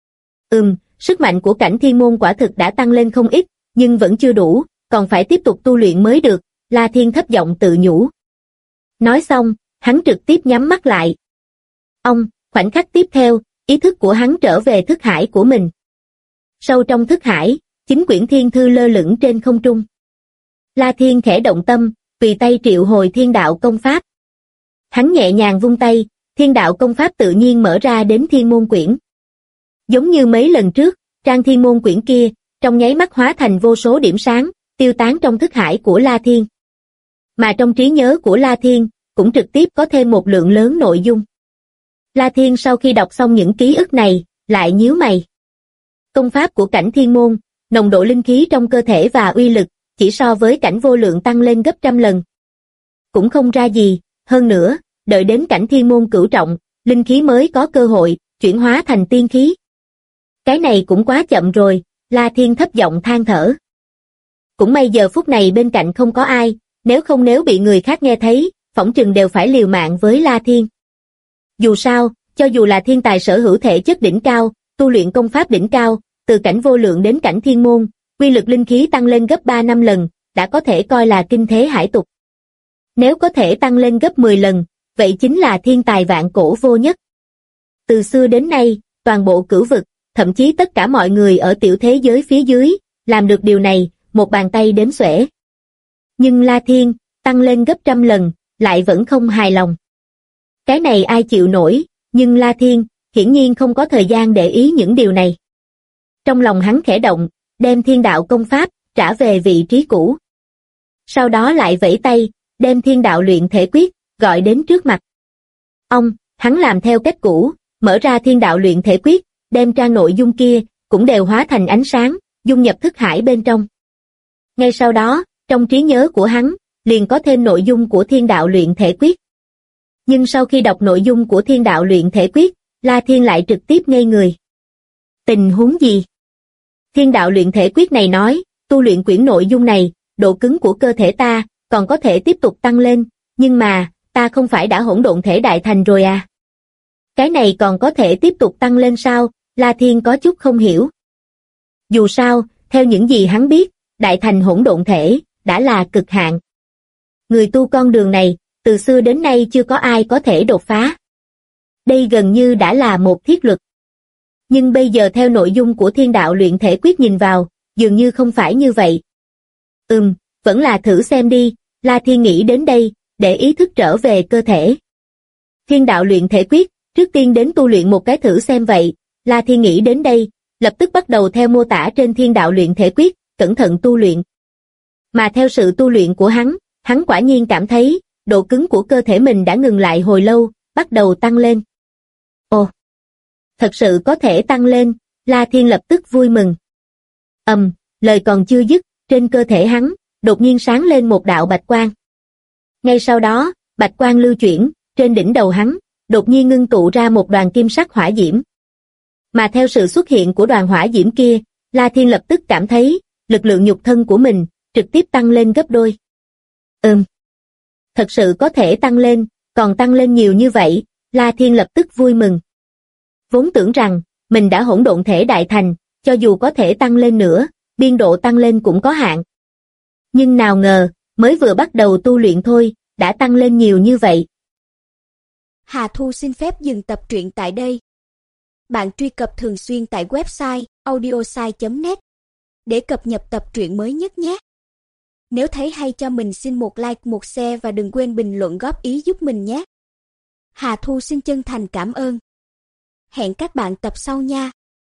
Sức mạnh của cảnh thiên môn quả thực đã tăng lên không ít, nhưng vẫn chưa đủ, còn phải tiếp tục tu luyện mới được, La Thiên thấp giọng tự nhủ. Nói xong, hắn trực tiếp nhắm mắt lại. Khoảnh khắc tiếp theo, ý thức của hắn trở về thức hải của mình. Sâu trong thức hải, 9 quyển thiên thư lơ lửng trên không trung. La Thiên khẽ động tâm, tùy tay triệu hồi thiên đạo công pháp. Hắn nhẹ nhàng vung tay, thiên đạo công pháp tự nhiên mở ra đến thiên môn quyển. Giống như mấy lần trước, trang thiên môn quyển kia, trong nháy mắt hóa thành vô số điểm sáng, tiêu tán trong thức hải của La Thiên. Mà trong trí nhớ của La Thiên, cũng trực tiếp có thêm một lượng lớn nội dung. La Thiên sau khi đọc xong những ký ức này, lại nhíu mày. Công pháp của cảnh thiên môn, nồng độ linh khí trong cơ thể và uy lực, chỉ so với cảnh vô lượng tăng lên gấp trăm lần. Cũng không ra gì, hơn nữa, đợi đến cảnh thiên môn cửu trọng, linh khí mới có cơ hội, chuyển hóa thành tiên khí. Cái này cũng quá chậm rồi, La Thiên thấp giọng than thở. Cũng may giờ phút này bên cạnh không có ai, nếu bị người khác nghe thấy, phỏng chừng đều phải liều mạng với La Thiên. Dù sao, cho dù là thiên tài sở hữu thể chất đỉnh cao, tu luyện công pháp đỉnh cao, từ cảnh vô lượng đến cảnh thiên môn, quy lực linh khí tăng lên gấp 3 năm lần, đã có thể coi là kinh thế hải tục. Nếu có thể tăng lên gấp 10 lần, vậy chính là thiên tài vạn cổ vô nhất. Từ xưa đến nay, toàn bộ cửu vực, thậm chí tất cả mọi người ở tiểu thế giới phía dưới, làm được điều này, một bàn tay đếm xuể. Nhưng La Thiên, tăng lên gấp trăm lần, lại vẫn không hài lòng. Cái này ai chịu nổi, nhưng La Thiên, hiển nhiên không có thời gian để ý những điều này. Trong lòng hắn khẽ động, đem thiên đạo công pháp, trả về vị trí cũ. Sau đó lại vẫy tay, đem thiên đạo luyện thể quyết, gọi đến trước mặt. Hắn làm theo cách cũ, mở ra thiên đạo luyện thể quyết, đem trang nội dung kia, cũng đều hóa thành ánh sáng, dung nhập thức hải bên trong. Ngay sau đó, trong trí nhớ của hắn, liền có thêm nội dung của thiên đạo luyện thể quyết. Nhưng sau khi đọc nội dung của thiên đạo luyện thể quyết, La Thiên lại trực tiếp ngây người. Tình huống gì? Thiên đạo luyện thể quyết này nói, tu luyện quyển nội dung này, độ cứng của cơ thể ta, còn có thể tiếp tục tăng lên, nhưng mà, ta không phải đã hỗn độn thể đại thành rồi à? Cái này còn có thể tiếp tục tăng lên sao? La Thiên có chút không hiểu. Dù sao, theo những gì hắn biết, đại thành hỗn độn thể, đã là cực hạn. Người tu con đường này, từ xưa đến nay chưa có ai có thể đột phá. Đây gần như đã là một thiết luật. Nhưng bây giờ theo nội dung của thiên đạo luyện thể quyết nhìn vào, dường như không phải như vậy. Vẫn là thử xem đi, La Thiên nghĩ đến đây, để ý thức trở về cơ thể. Thiên đạo luyện thể quyết, trước tiên đến tu luyện một cái thử xem vậy, La Thiên nghĩ đến đây, lập tức bắt đầu theo mô tả trên thiên đạo luyện thể quyết, cẩn thận tu luyện. Mà theo sự tu luyện của hắn quả nhiên cảm thấy, độ cứng của cơ thể mình đã ngừng lại hồi lâu, bắt đầu tăng lên. Ồ! Thật sự có thể tăng lên, La Thiên lập tức vui mừng. Lời còn chưa dứt, trên cơ thể hắn, đột nhiên sáng lên một đạo bạch quang. Ngay sau đó, bạch quang lưu chuyển, trên đỉnh đầu hắn, đột nhiên ngưng tụ ra một đoàn kim sắc hỏa diễm. Mà theo sự xuất hiện của đoàn hỏa diễm kia, La Thiên lập tức cảm thấy, lực lượng nhục thân của mình, trực tiếp tăng lên gấp đôi. Thật sự có thể tăng lên, còn tăng lên nhiều như vậy, La Thiên lập tức vui mừng. Vốn tưởng rằng, mình đã hỗn độn thể đại thành, cho dù có thể tăng lên nữa, biên độ tăng lên cũng có hạn. Nhưng nào ngờ, mới vừa bắt đầu tu luyện thôi, đã tăng lên nhiều như vậy. Hà Thu xin phép dừng tập truyện tại đây. Bạn truy cập thường xuyên tại website audiosai.net để cập nhật tập truyện mới nhất nhé. Nếu thấy hay cho mình xin một like, một share và đừng quên bình luận góp ý giúp mình nhé. Hà Thu xin chân thành cảm ơn. Hẹn các bạn tập sau nha.